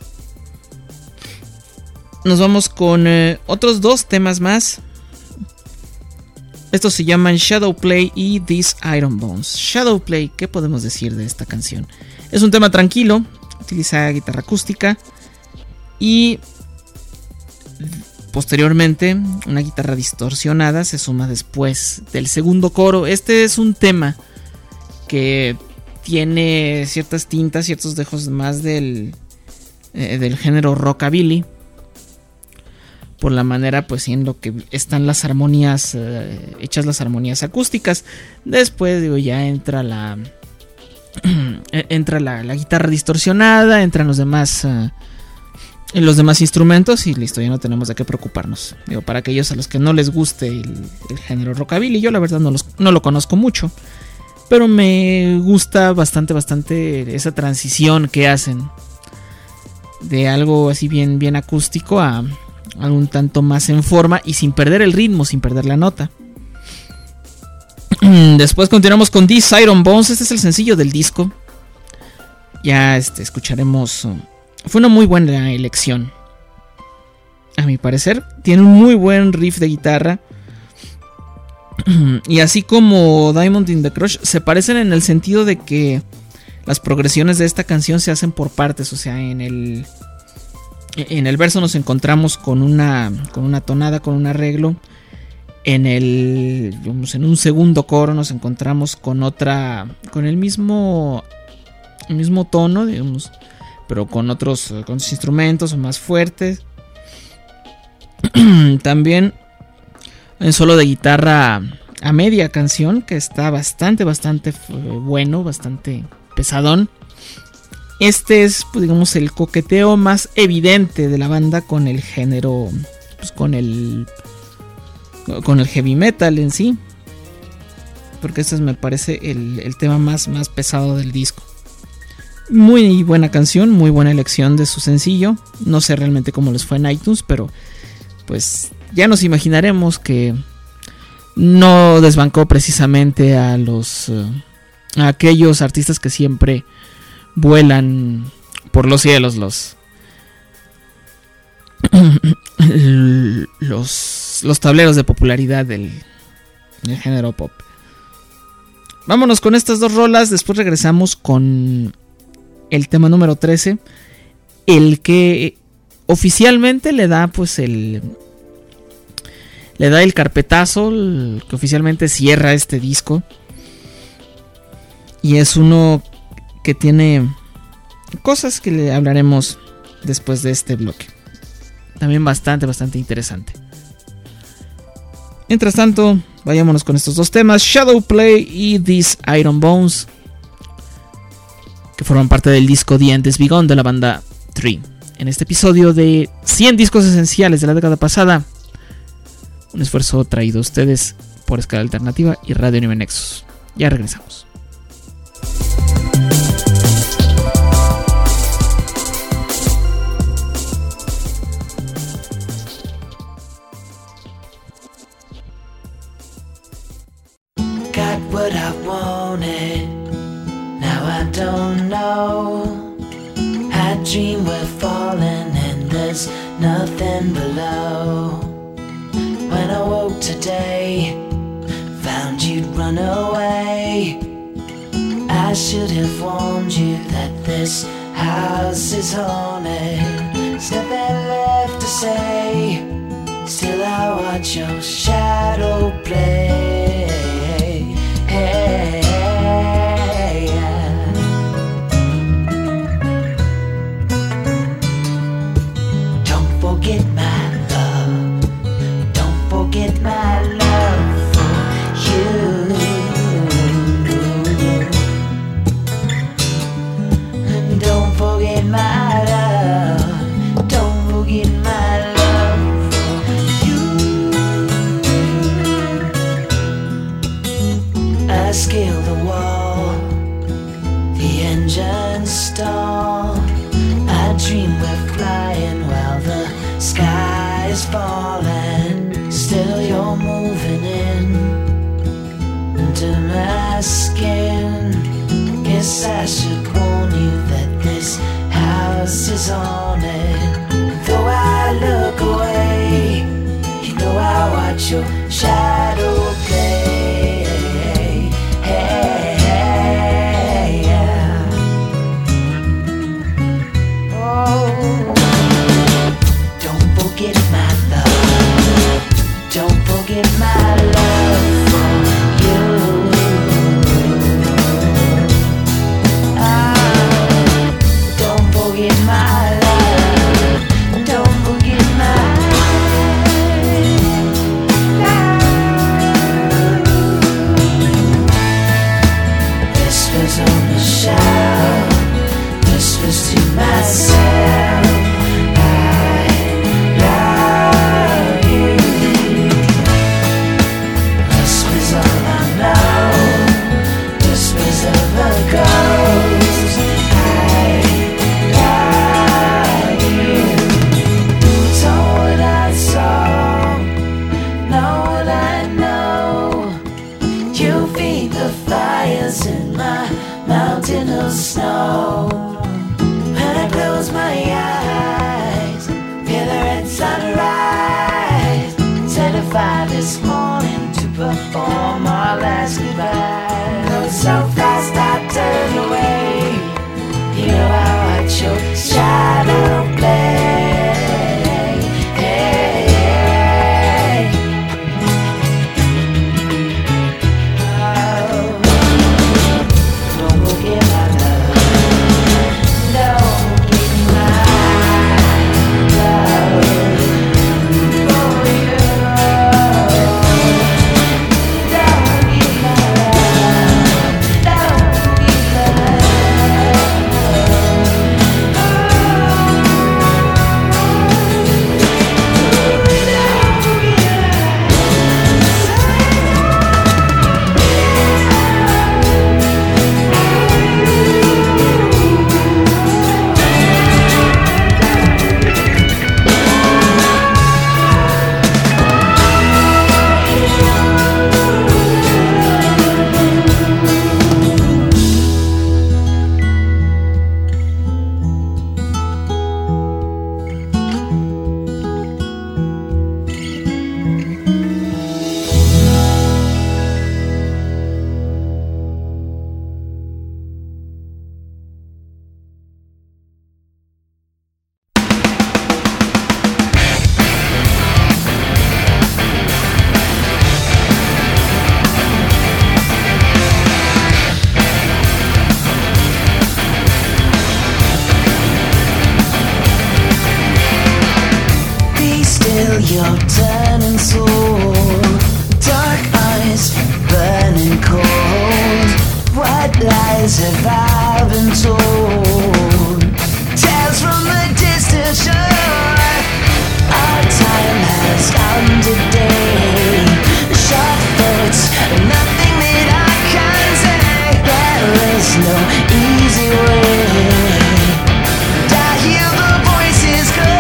nos vamos con eh, otros dos temas más. Estos se llaman Shadowplay y These Iron Bones. Shadowplay, ¿qué podemos decir de esta canción? Es un tema tranquilo, utiliza guitarra acústica y posteriormente una guitarra distorsionada se suma después del segundo coro. Este es un tema que tiene ciertas tintas, ciertos dejos más del, eh, del género rockabilly, por la manera pues en lo que están las armonías, eh, hechas las armonías acústicas. Después digo ya entra la entra la, la guitarra distorsionada, entran los demás uh, los demás instrumentos y listo, ya no tenemos de qué preocuparnos. Digo, para aquellos a los que no les guste el, el género rockabilly, yo la verdad no, los, no lo conozco mucho, pero me gusta bastante, bastante esa transición que hacen de algo así bien, bien acústico a algo un tanto más en forma y sin perder el ritmo, sin perder la nota. Después continuamos con These Iron Bones. Este es el sencillo del disco. Ya este, escucharemos. Uh, fue una muy buena elección, a mi parecer. Tiene un muy buen riff de guitarra. Y así como Diamond in the Crush, se parecen en el sentido de que las progresiones de esta canción se hacen por partes. O sea, en el, en el verso nos encontramos con una, con una tonada, con un arreglo. En el, digamos, en un segundo coro nos encontramos con otra, con el mismo, el mismo tono, digamos, pero con otros, con otros instrumentos más fuertes. También un solo de guitarra a media canción que está bastante, bastante bueno, bastante pesadón. Este es, pues, digamos, el coqueteo más evidente de la banda con el género, pues con el, con el heavy metal en sí, porque este es, me parece el, el tema más, más pesado del disco. Muy buena canción, muy buena elección de su sencillo. No sé realmente cómo les fue en iTunes, pero pues ya nos imaginaremos que no desbancó precisamente a los uh, a aquellos artistas que siempre vuelan por los cielos, los los, los tableros de popularidad del, del género pop. Vámonos con estas dos rolas, después regresamos con el tema número trece, el que oficialmente le da pues el le da el carpetazo, el que oficialmente cierra este disco, y es uno que tiene cosas que le hablaremos después de este bloque, también bastante bastante interesante. Mientras tanto, vayámonos con estos dos temas, Shadowplay y These Iron Bones, que forman parte del disco The End Is Begun de la banda Tree. En este episodio de cien discos esenciales de la década pasada, un esfuerzo traído a ustedes por Escala Alternativa y Radio Anime Nexus. Ya regresamos. Got what I wanted, now I don't know. I dream we're falling and there's nothing below. When I woke today, found you'd run away. I should have warned you that this house is haunted. There's nothing left to say, still I watch your shadow play. Hey, yeah. Don't forget my love, don't forget my love for you. Don't forget my love, don't forget my love for you. I scale the wall, the engines stall. I dream we're flying while the sky is falling. Still you're moving in into my skin. Guess I should warn you that this house is haunted. Though I look away, you know I watch your shadow play. Hey, hey, yeah. Oh, don't forget my love. Don't forget my love for you. Don't forget my love. Don't forget my love. Whispers on the shelf, whispers to myself. I love you. Whispers all I know, whispers of a ghost. I in my mountain of snow. When I close my eyes, feel the red sunrise. Set a fire this morning to perform our last goodbye. Oh, so fast I turn away. You know I watch your shadow play. You're turning soul, dark eyes burning cold. What lies have I been told? Tales from the distant shore. Our time has come today. Short thoughts, nothing that I can say. There is no easy way. I hear the voices call.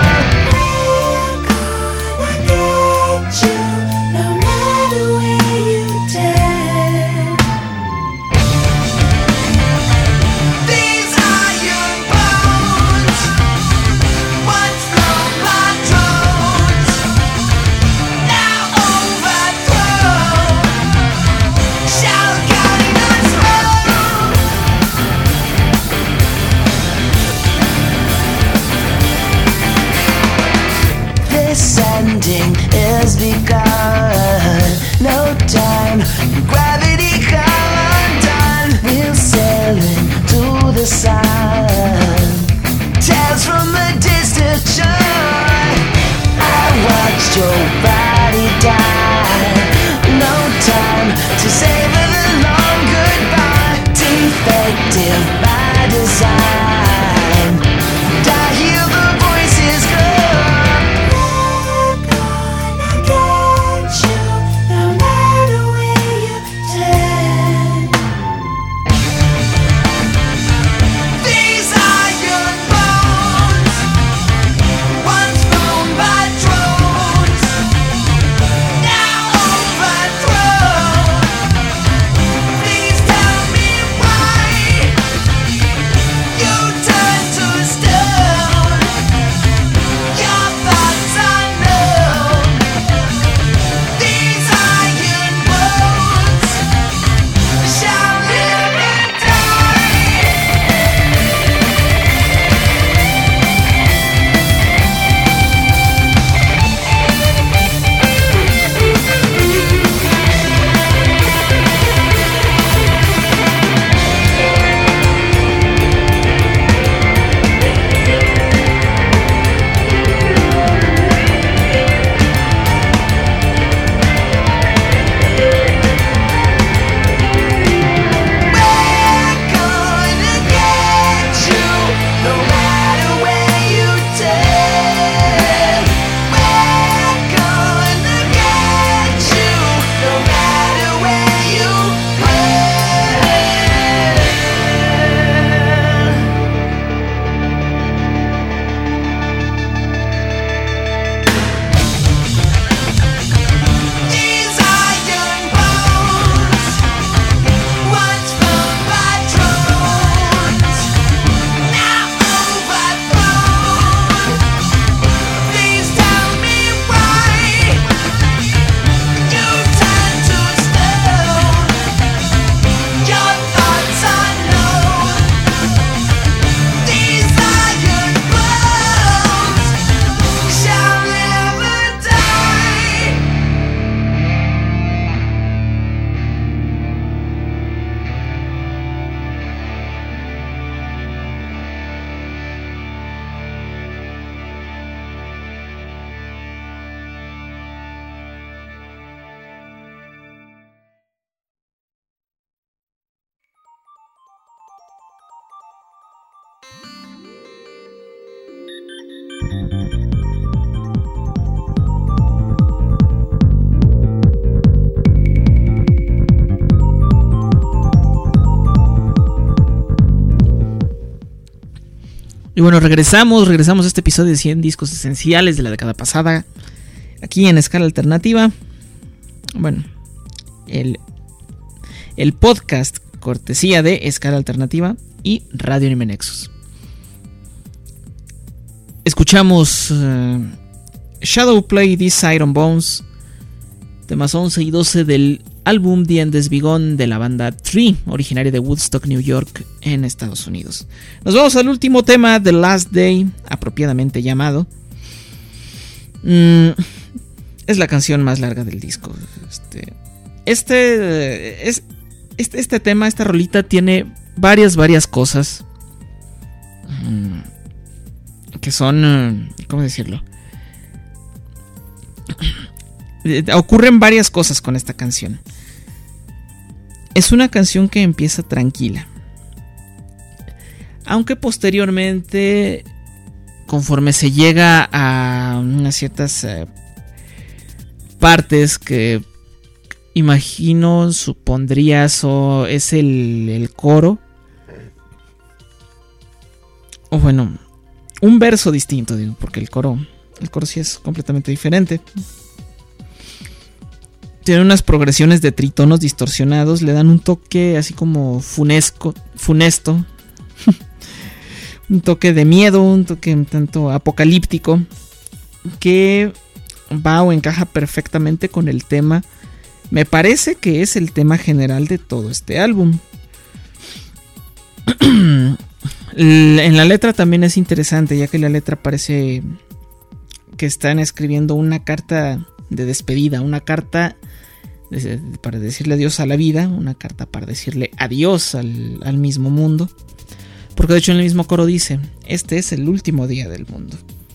Is begun. No time, gravity come undone. We'll sail into the sun. Tales from a distant shore. I watched your body die. No time to savor the long goodbye. Defective by design. I hear the voices go. Y bueno, regresamos, regresamos a este episodio de cien discos esenciales de la década pasada, aquí en Escala Alternativa. Bueno, el, el podcast cortesía de Escala Alternativa y Radio Anime Nexus. Escuchamos uh, Shadow Play This Iron Bones, temas once y doce del álbum The End Has Begun de la banda Tree, originaria de Woodstock, New York, en Estados Unidos. Nos vamos al último tema, The Last Day, apropiadamente llamado. Mm, es la canción más larga del disco. Este, este, es, este, este tema, esta rolita tiene varias, varias cosas mm, que son, ¿cómo decirlo? Ocurren varias cosas con esta canción. Es una canción que empieza tranquila, aunque posteriormente, conforme se llega a unas ciertas eh, partes que imagino, supondría so, es el, el coro, o bueno, un verso distinto, digo, porque el coro, el coro sí es completamente diferente. Tiene unas progresiones de tritonos distorsionados, le dan un toque así como funesco, funesto, un toque de miedo, un toque un tanto apocalíptico, que va o encaja perfectamente con el tema. Me parece que es el tema general de todo este álbum. En la letra también es interesante, ya que la letra parece que están escribiendo una carta de despedida, una carta para decirle adiós a la vida, una carta para decirle adiós al, al mismo mundo, porque de hecho en el mismo coro dice: este es el último día del mundo.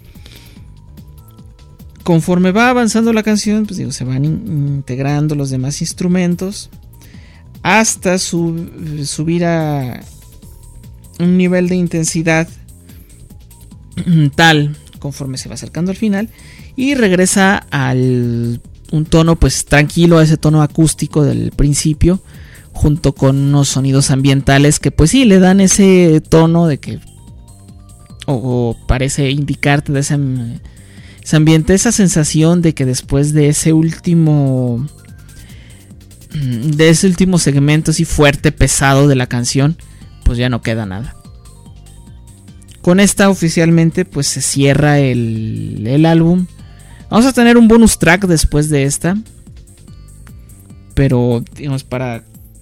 Conforme va avanzando la canción, pues digo, se van in- integrando los demás instrumentos hasta sub- subir a un nivel de intensidad tal conforme se va acercando al final, y regresa al un tono pues tranquilo, a ese tono acústico del principio, junto con unos sonidos ambientales que pues sí le dan ese tono de que o, o parece indicarte de ese, ese ambiente, esa sensación de que después de ese último de ese último segmento así fuerte, pesado de la canción, pues ya no queda nada. Con esta oficialmente pues se cierra el, el álbum. Vamos a tener un bonus track después de esta, pero digamos para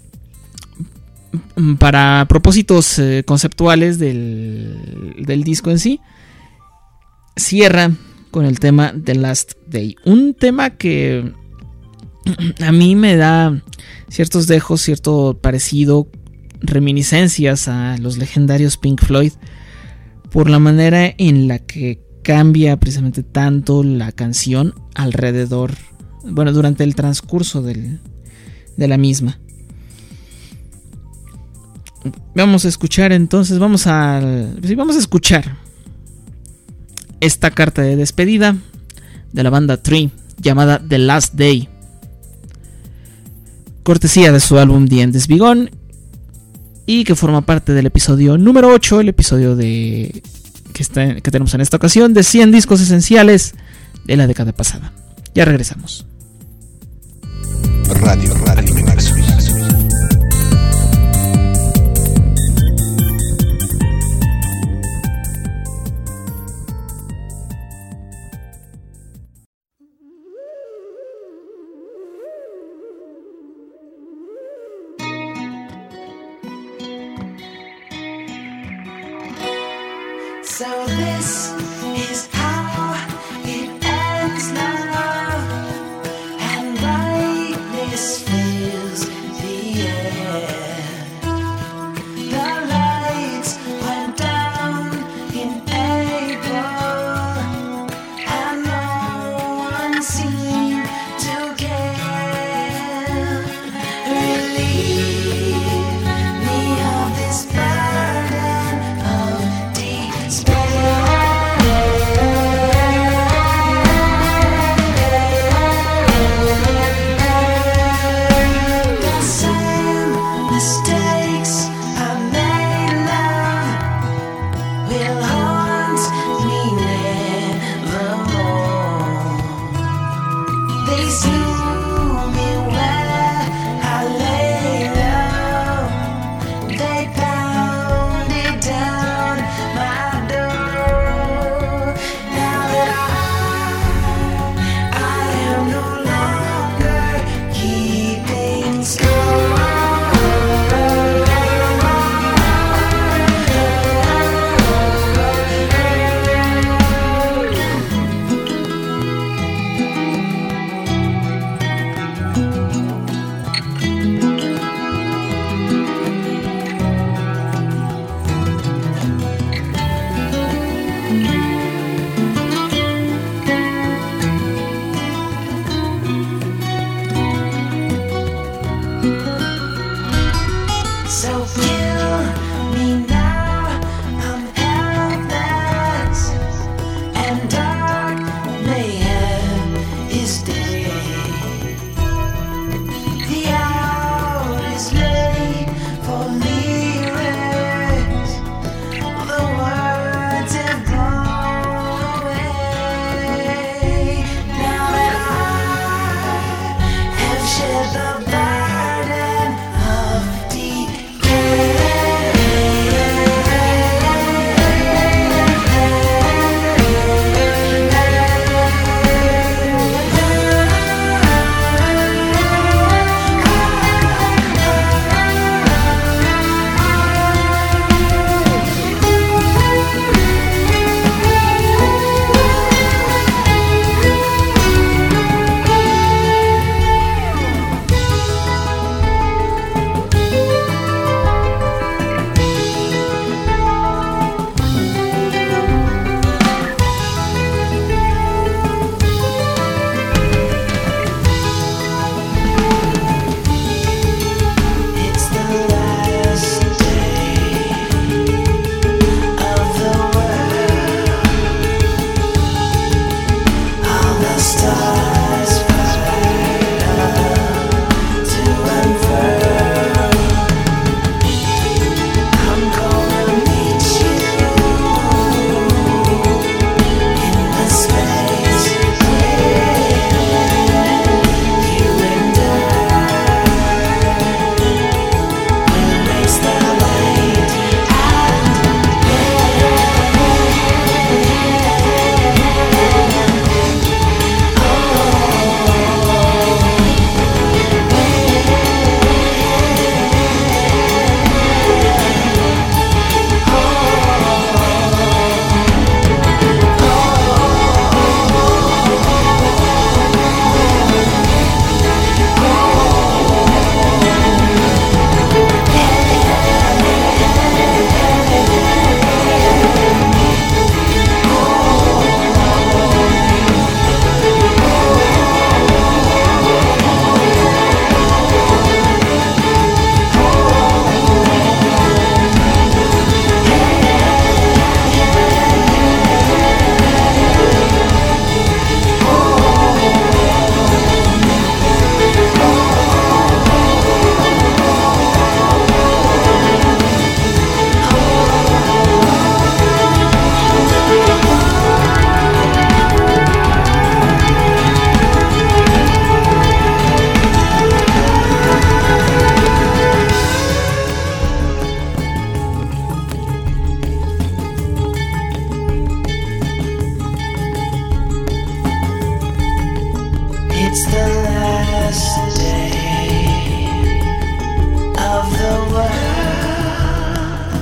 para propósitos eh, conceptuales del, del disco en sí, cierra con el tema The Last Day, un tema que a mí me da ciertos dejos, cierto parecido, reminiscencias a los legendarios Pink Floyd, por la manera en la que cambia precisamente tanto la canción alrededor, bueno, durante el transcurso del, de la misma. Vamos a escuchar entonces, vamos a, sí, vamos a escuchar esta carta de despedida de la banda Tree llamada The Last Day, cortesía de su álbum The End Has Begun, y que forma parte del episodio número ocho, el episodio de que, está, que tenemos en esta ocasión de cien discos esenciales de la década pasada. Ya regresamos. Radio, Radio Anime Nexus. So this is how it ends now, and like this. They slew me where I lay low. They pounded down my door. Now that I, I am no longer keeping score. So kill me now, I'm helpless, and dark mayhem is day. The hour is late for lyrics, the words have gone away. Now that I have shed the burden of It's the last day of the world. All the stars fight to unfurl. I'm gonna meet you in the space where you and I will raise the light It's the last day of the world.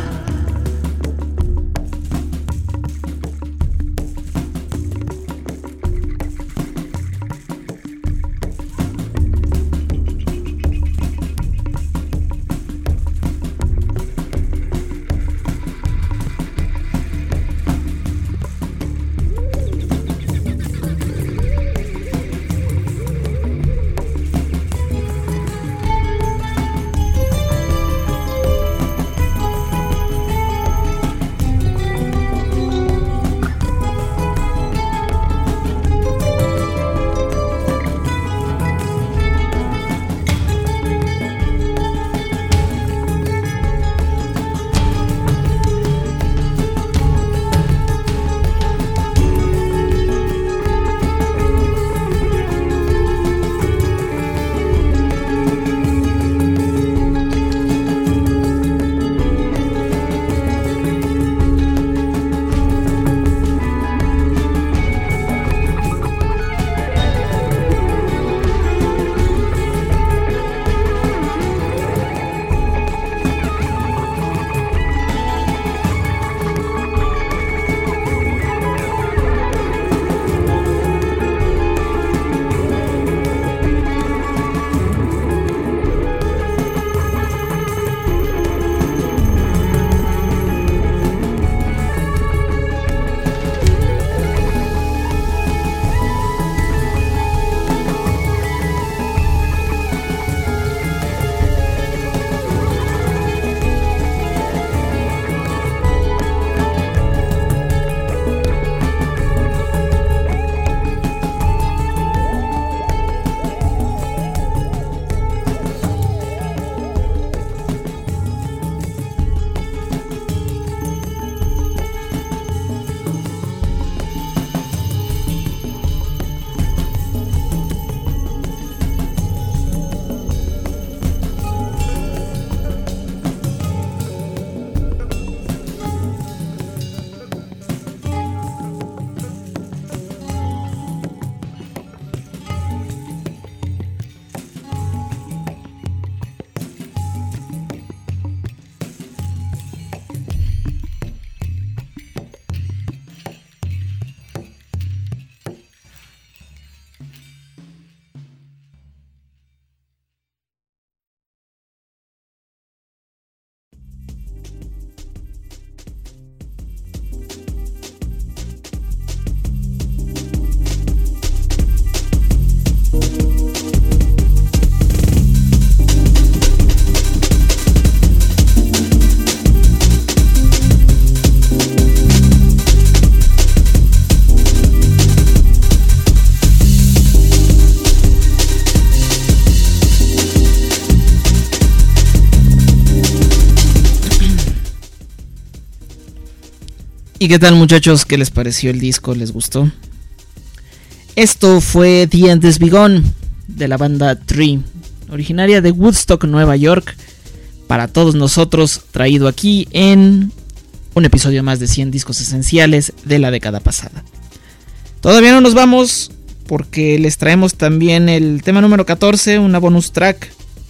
¿Y qué tal, muchachos? ¿Qué les pareció el disco? ¿Les gustó? Esto fue The End Is Begun de la banda Tree, originaria de Woodstock, Nueva York, para todos nosotros, traído aquí en un episodio más de cien discos esenciales de la década pasada. Todavía no nos vamos porque les traemos también el tema número catorce, una bonus track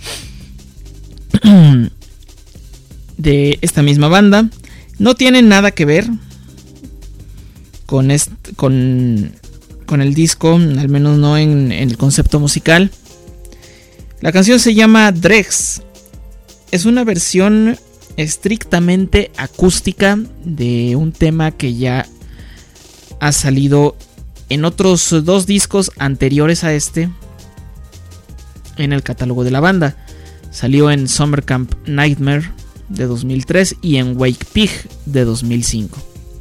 de esta misma banda. No tiene nada que ver con, este, con, con el disco, al menos no en, en el concepto musical. La canción se llama Dregs. Es una versión estrictamente acústica de un tema que ya ha salido en otros dos discos anteriores a este en el catálogo de la banda. Salió en Summer Camp Nightmare de dos mil tres y en Wake Pig de dos mil cinco.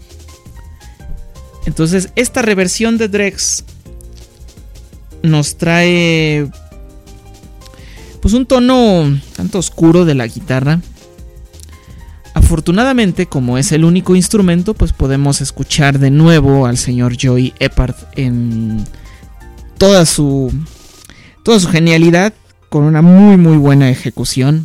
Entonces esta reversión de Dregs nos trae pues un tono tanto oscuro de la guitarra. Afortunadamente, como es el único instrumento, pues podemos escuchar de nuevo al señor Joey Eppard en toda su toda su genialidad, con una muy muy buena ejecución.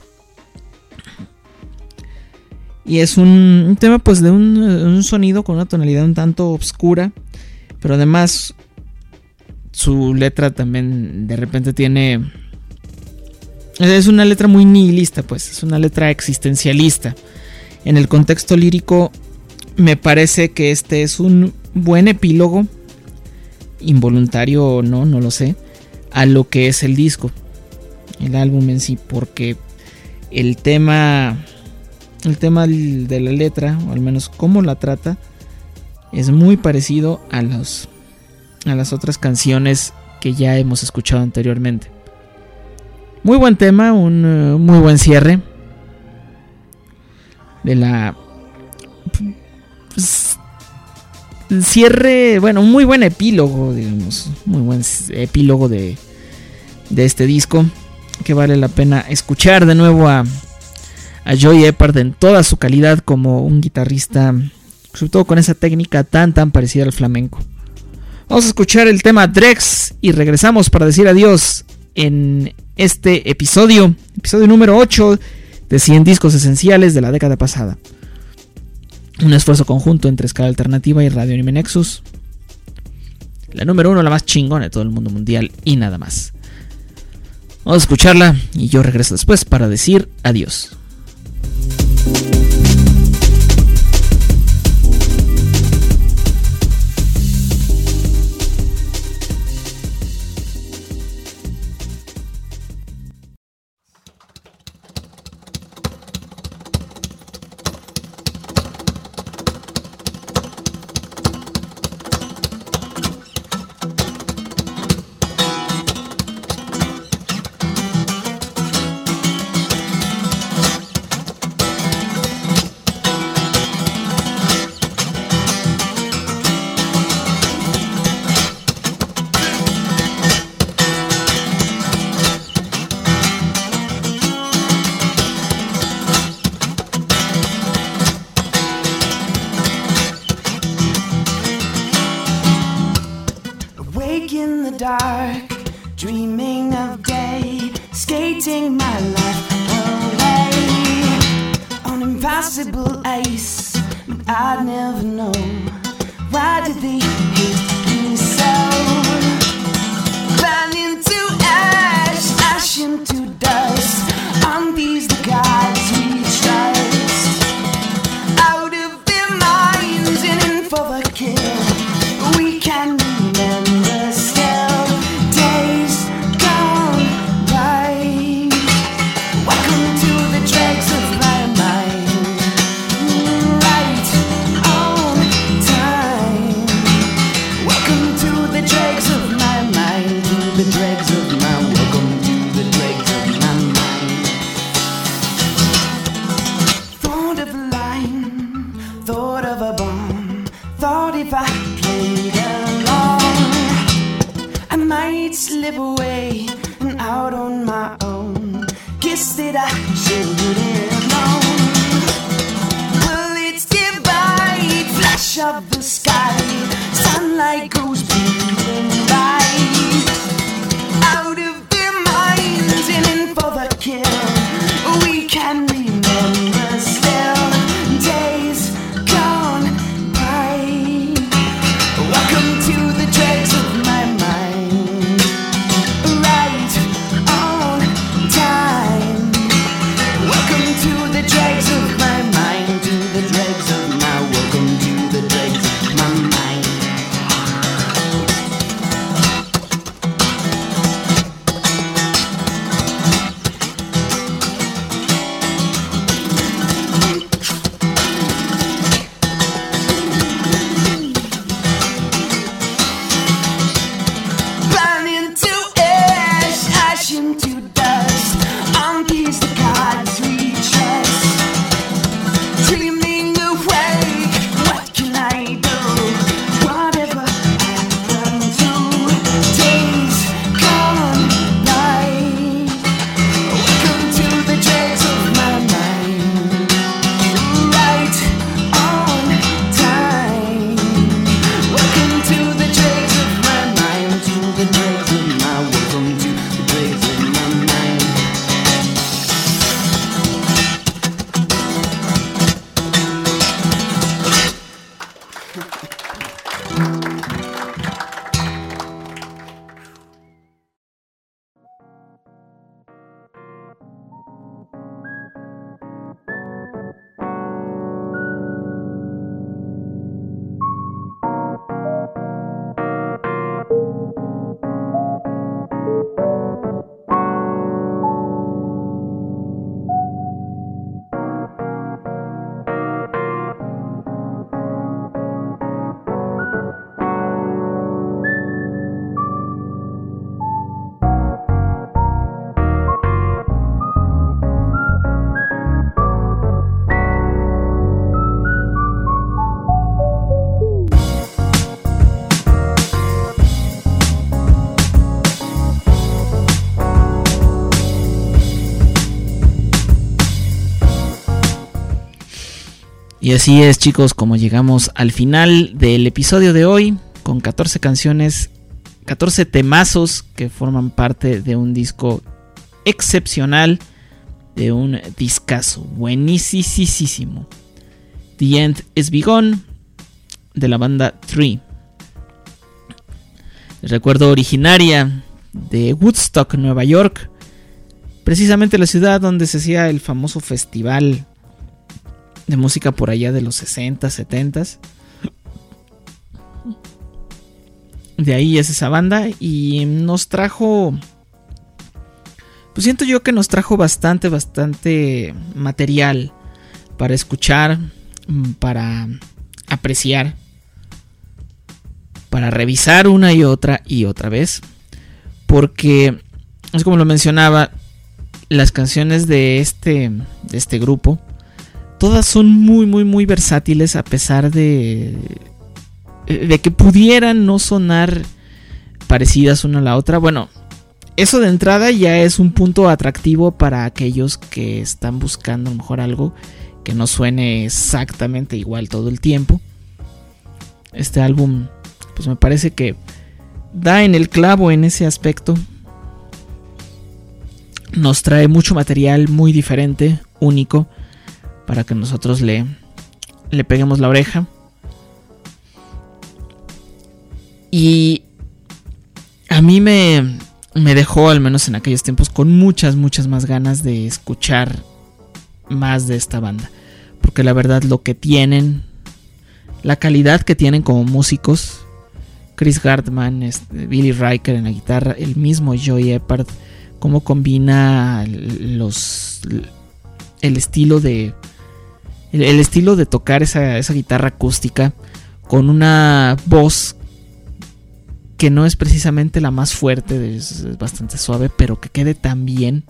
Y es un, un tema pues de un, un sonido con una tonalidad un tanto oscura, pero además su letra también de repente tiene... Es una letra muy nihilista, pues, es una letra existencialista. En el contexto lírico me parece que este es un buen epílogo, involuntario o no, no lo sé, a lo que es el disco, el álbum en sí, porque el tema... El tema de la letra, o al menos cómo la trata, es muy parecido a, los, a las otras canciones que ya hemos escuchado anteriormente. Muy buen tema, un uh, muy buen cierre de la... Pues, cierre, bueno, un muy buen epílogo, digamos, muy buen epílogo de, de este disco, que vale la pena escuchar de nuevo a... a Joey Eppard en toda su calidad como un guitarrista, sobre todo con esa técnica tan tan parecida al flamenco. Vamos a escuchar el tema Dregs y regresamos para decir adiós en este episodio, episodio número ocho de cien discos esenciales de la década pasada. Un esfuerzo conjunto entre Escala Alternativa y Radio Anime Nexus. La número uno, la más chingona de todo el mundo mundial y nada más. Vamos a escucharla y yo regreso después para decir adiós. Should have known. Bullets divide. flash of the sky, sunlight goes beaming by. Out of their minds and in for the kill, we can remember still days gone by. Welcome to the dregs of my mind, right on time. Welcome to the dregs of my mind, to the dregs of my, welcome to the dregs of my mind. Burn into ash, ash into dust, on these the gods we trust. Dreaming awake, what can I do? Whatever happened to days gone by? Welcome to the dregs of my mind, right on time. Welcome to the dregs of my mind, to the dregs of my, welcome to the dregs of my mind. Y así es, chicos, como llegamos al final del episodio de hoy, con catorce canciones, catorce temazos que forman parte de un disco excepcional, de un discazo buenísimo. The End is Begun, de la banda Three. Les recuerdo, originaria de Woodstock, Nueva York, precisamente la ciudad donde se hacía el famoso festival de música por allá de los sesenta, setenta. De ahí es esa banda y nos trajo, pues siento yo que nos trajo bastante, bastante material para escuchar, para apreciar, para revisar una y otra y otra vez. Porque, es como lo mencionaba, las canciones de este, de este grupo, todas son muy, muy, muy versátiles, a pesar de, de que pudieran no sonar parecidas una a la otra. Bueno, eso de entrada ya es un punto atractivo para aquellos que están buscando a lo mejor algo que no suene exactamente igual todo el tiempo. Este álbum, pues me parece que da en el clavo en ese aspecto. Nos trae mucho material muy diferente, único, para que nosotros le, le peguemos la oreja. Y a mí me, me dejó, al menos en aquellos tiempos, con muchas, muchas más ganas de escuchar más de esta banda. Porque la verdad, lo que tienen, la calidad que tienen como músicos, Chris Gardman, este, Billy Riker en la guitarra, el mismo Joey Eppard, cómo combina los, el estilo de... El, el estilo de tocar esa, esa guitarra acústica con una voz que no es precisamente la más fuerte, es, es bastante suave, pero que quede tan bien.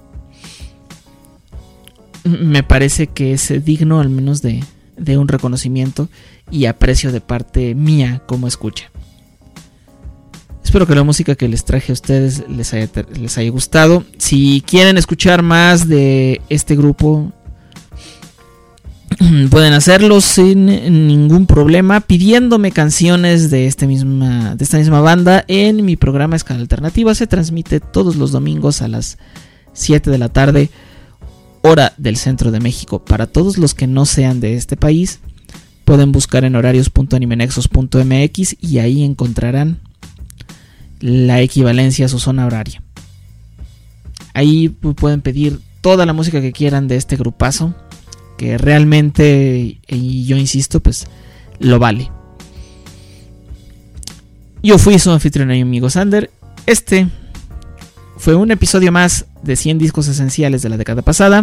Me parece que es digno al menos de, de un reconocimiento y aprecio de parte mía como escucha. Espero que la música que les traje a ustedes les haya, les haya gustado. Si quieren escuchar más de este grupo, pueden hacerlo sin ningún problema pidiéndome canciones de, este misma, de esta misma banda en mi programa Escala Alternativa. Se transmite todos los domingos a las siete de la tarde, hora del centro de México. Para todos los que no sean de este país, pueden buscar en horarios punto animenexus punto m x y ahí encontrarán la equivalencia a su zona horaria. Ahí pueden pedir toda la música que quieran de este grupazo, que realmente, y yo insisto, pues lo vale. Yo fui su anfitrión y amigo Sander. Este fue un episodio más de cien discos esenciales de la década pasada.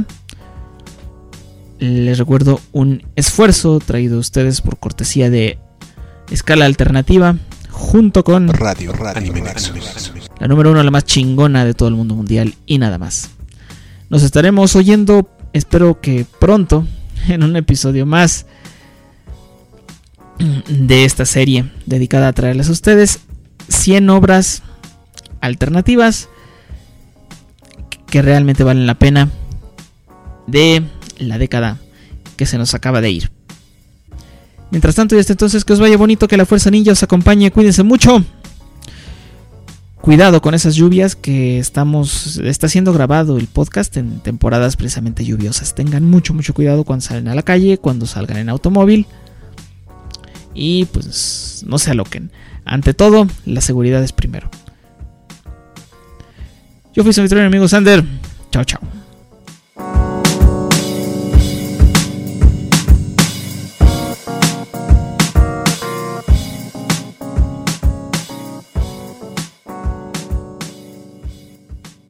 Les recuerdo un esfuerzo traído a ustedes por cortesía de Escala Alternativa, junto con Radio, Radio Anime Nexus, la número uno, la más chingona de todo el mundo mundial y nada más. Nos estaremos oyendo, espero que pronto, en un episodio más de esta serie dedicada a traerles a ustedes cien obras alternativas que realmente valen la pena de la década que se nos acaba de ir. Mientras tanto y hasta entonces, que os vaya bonito, que la fuerza ninja os acompañe, cuídense mucho. Cuidado con esas lluvias que estamos está siendo grabado el podcast en temporadas precisamente lluviosas. Tengan mucho mucho cuidado cuando salen a la calle, cuando salgan en automóvil. Y pues no se aloquen. Ante todo, la seguridad es primero. Yo fui su anfitrión amigo Sander. Chao, chao.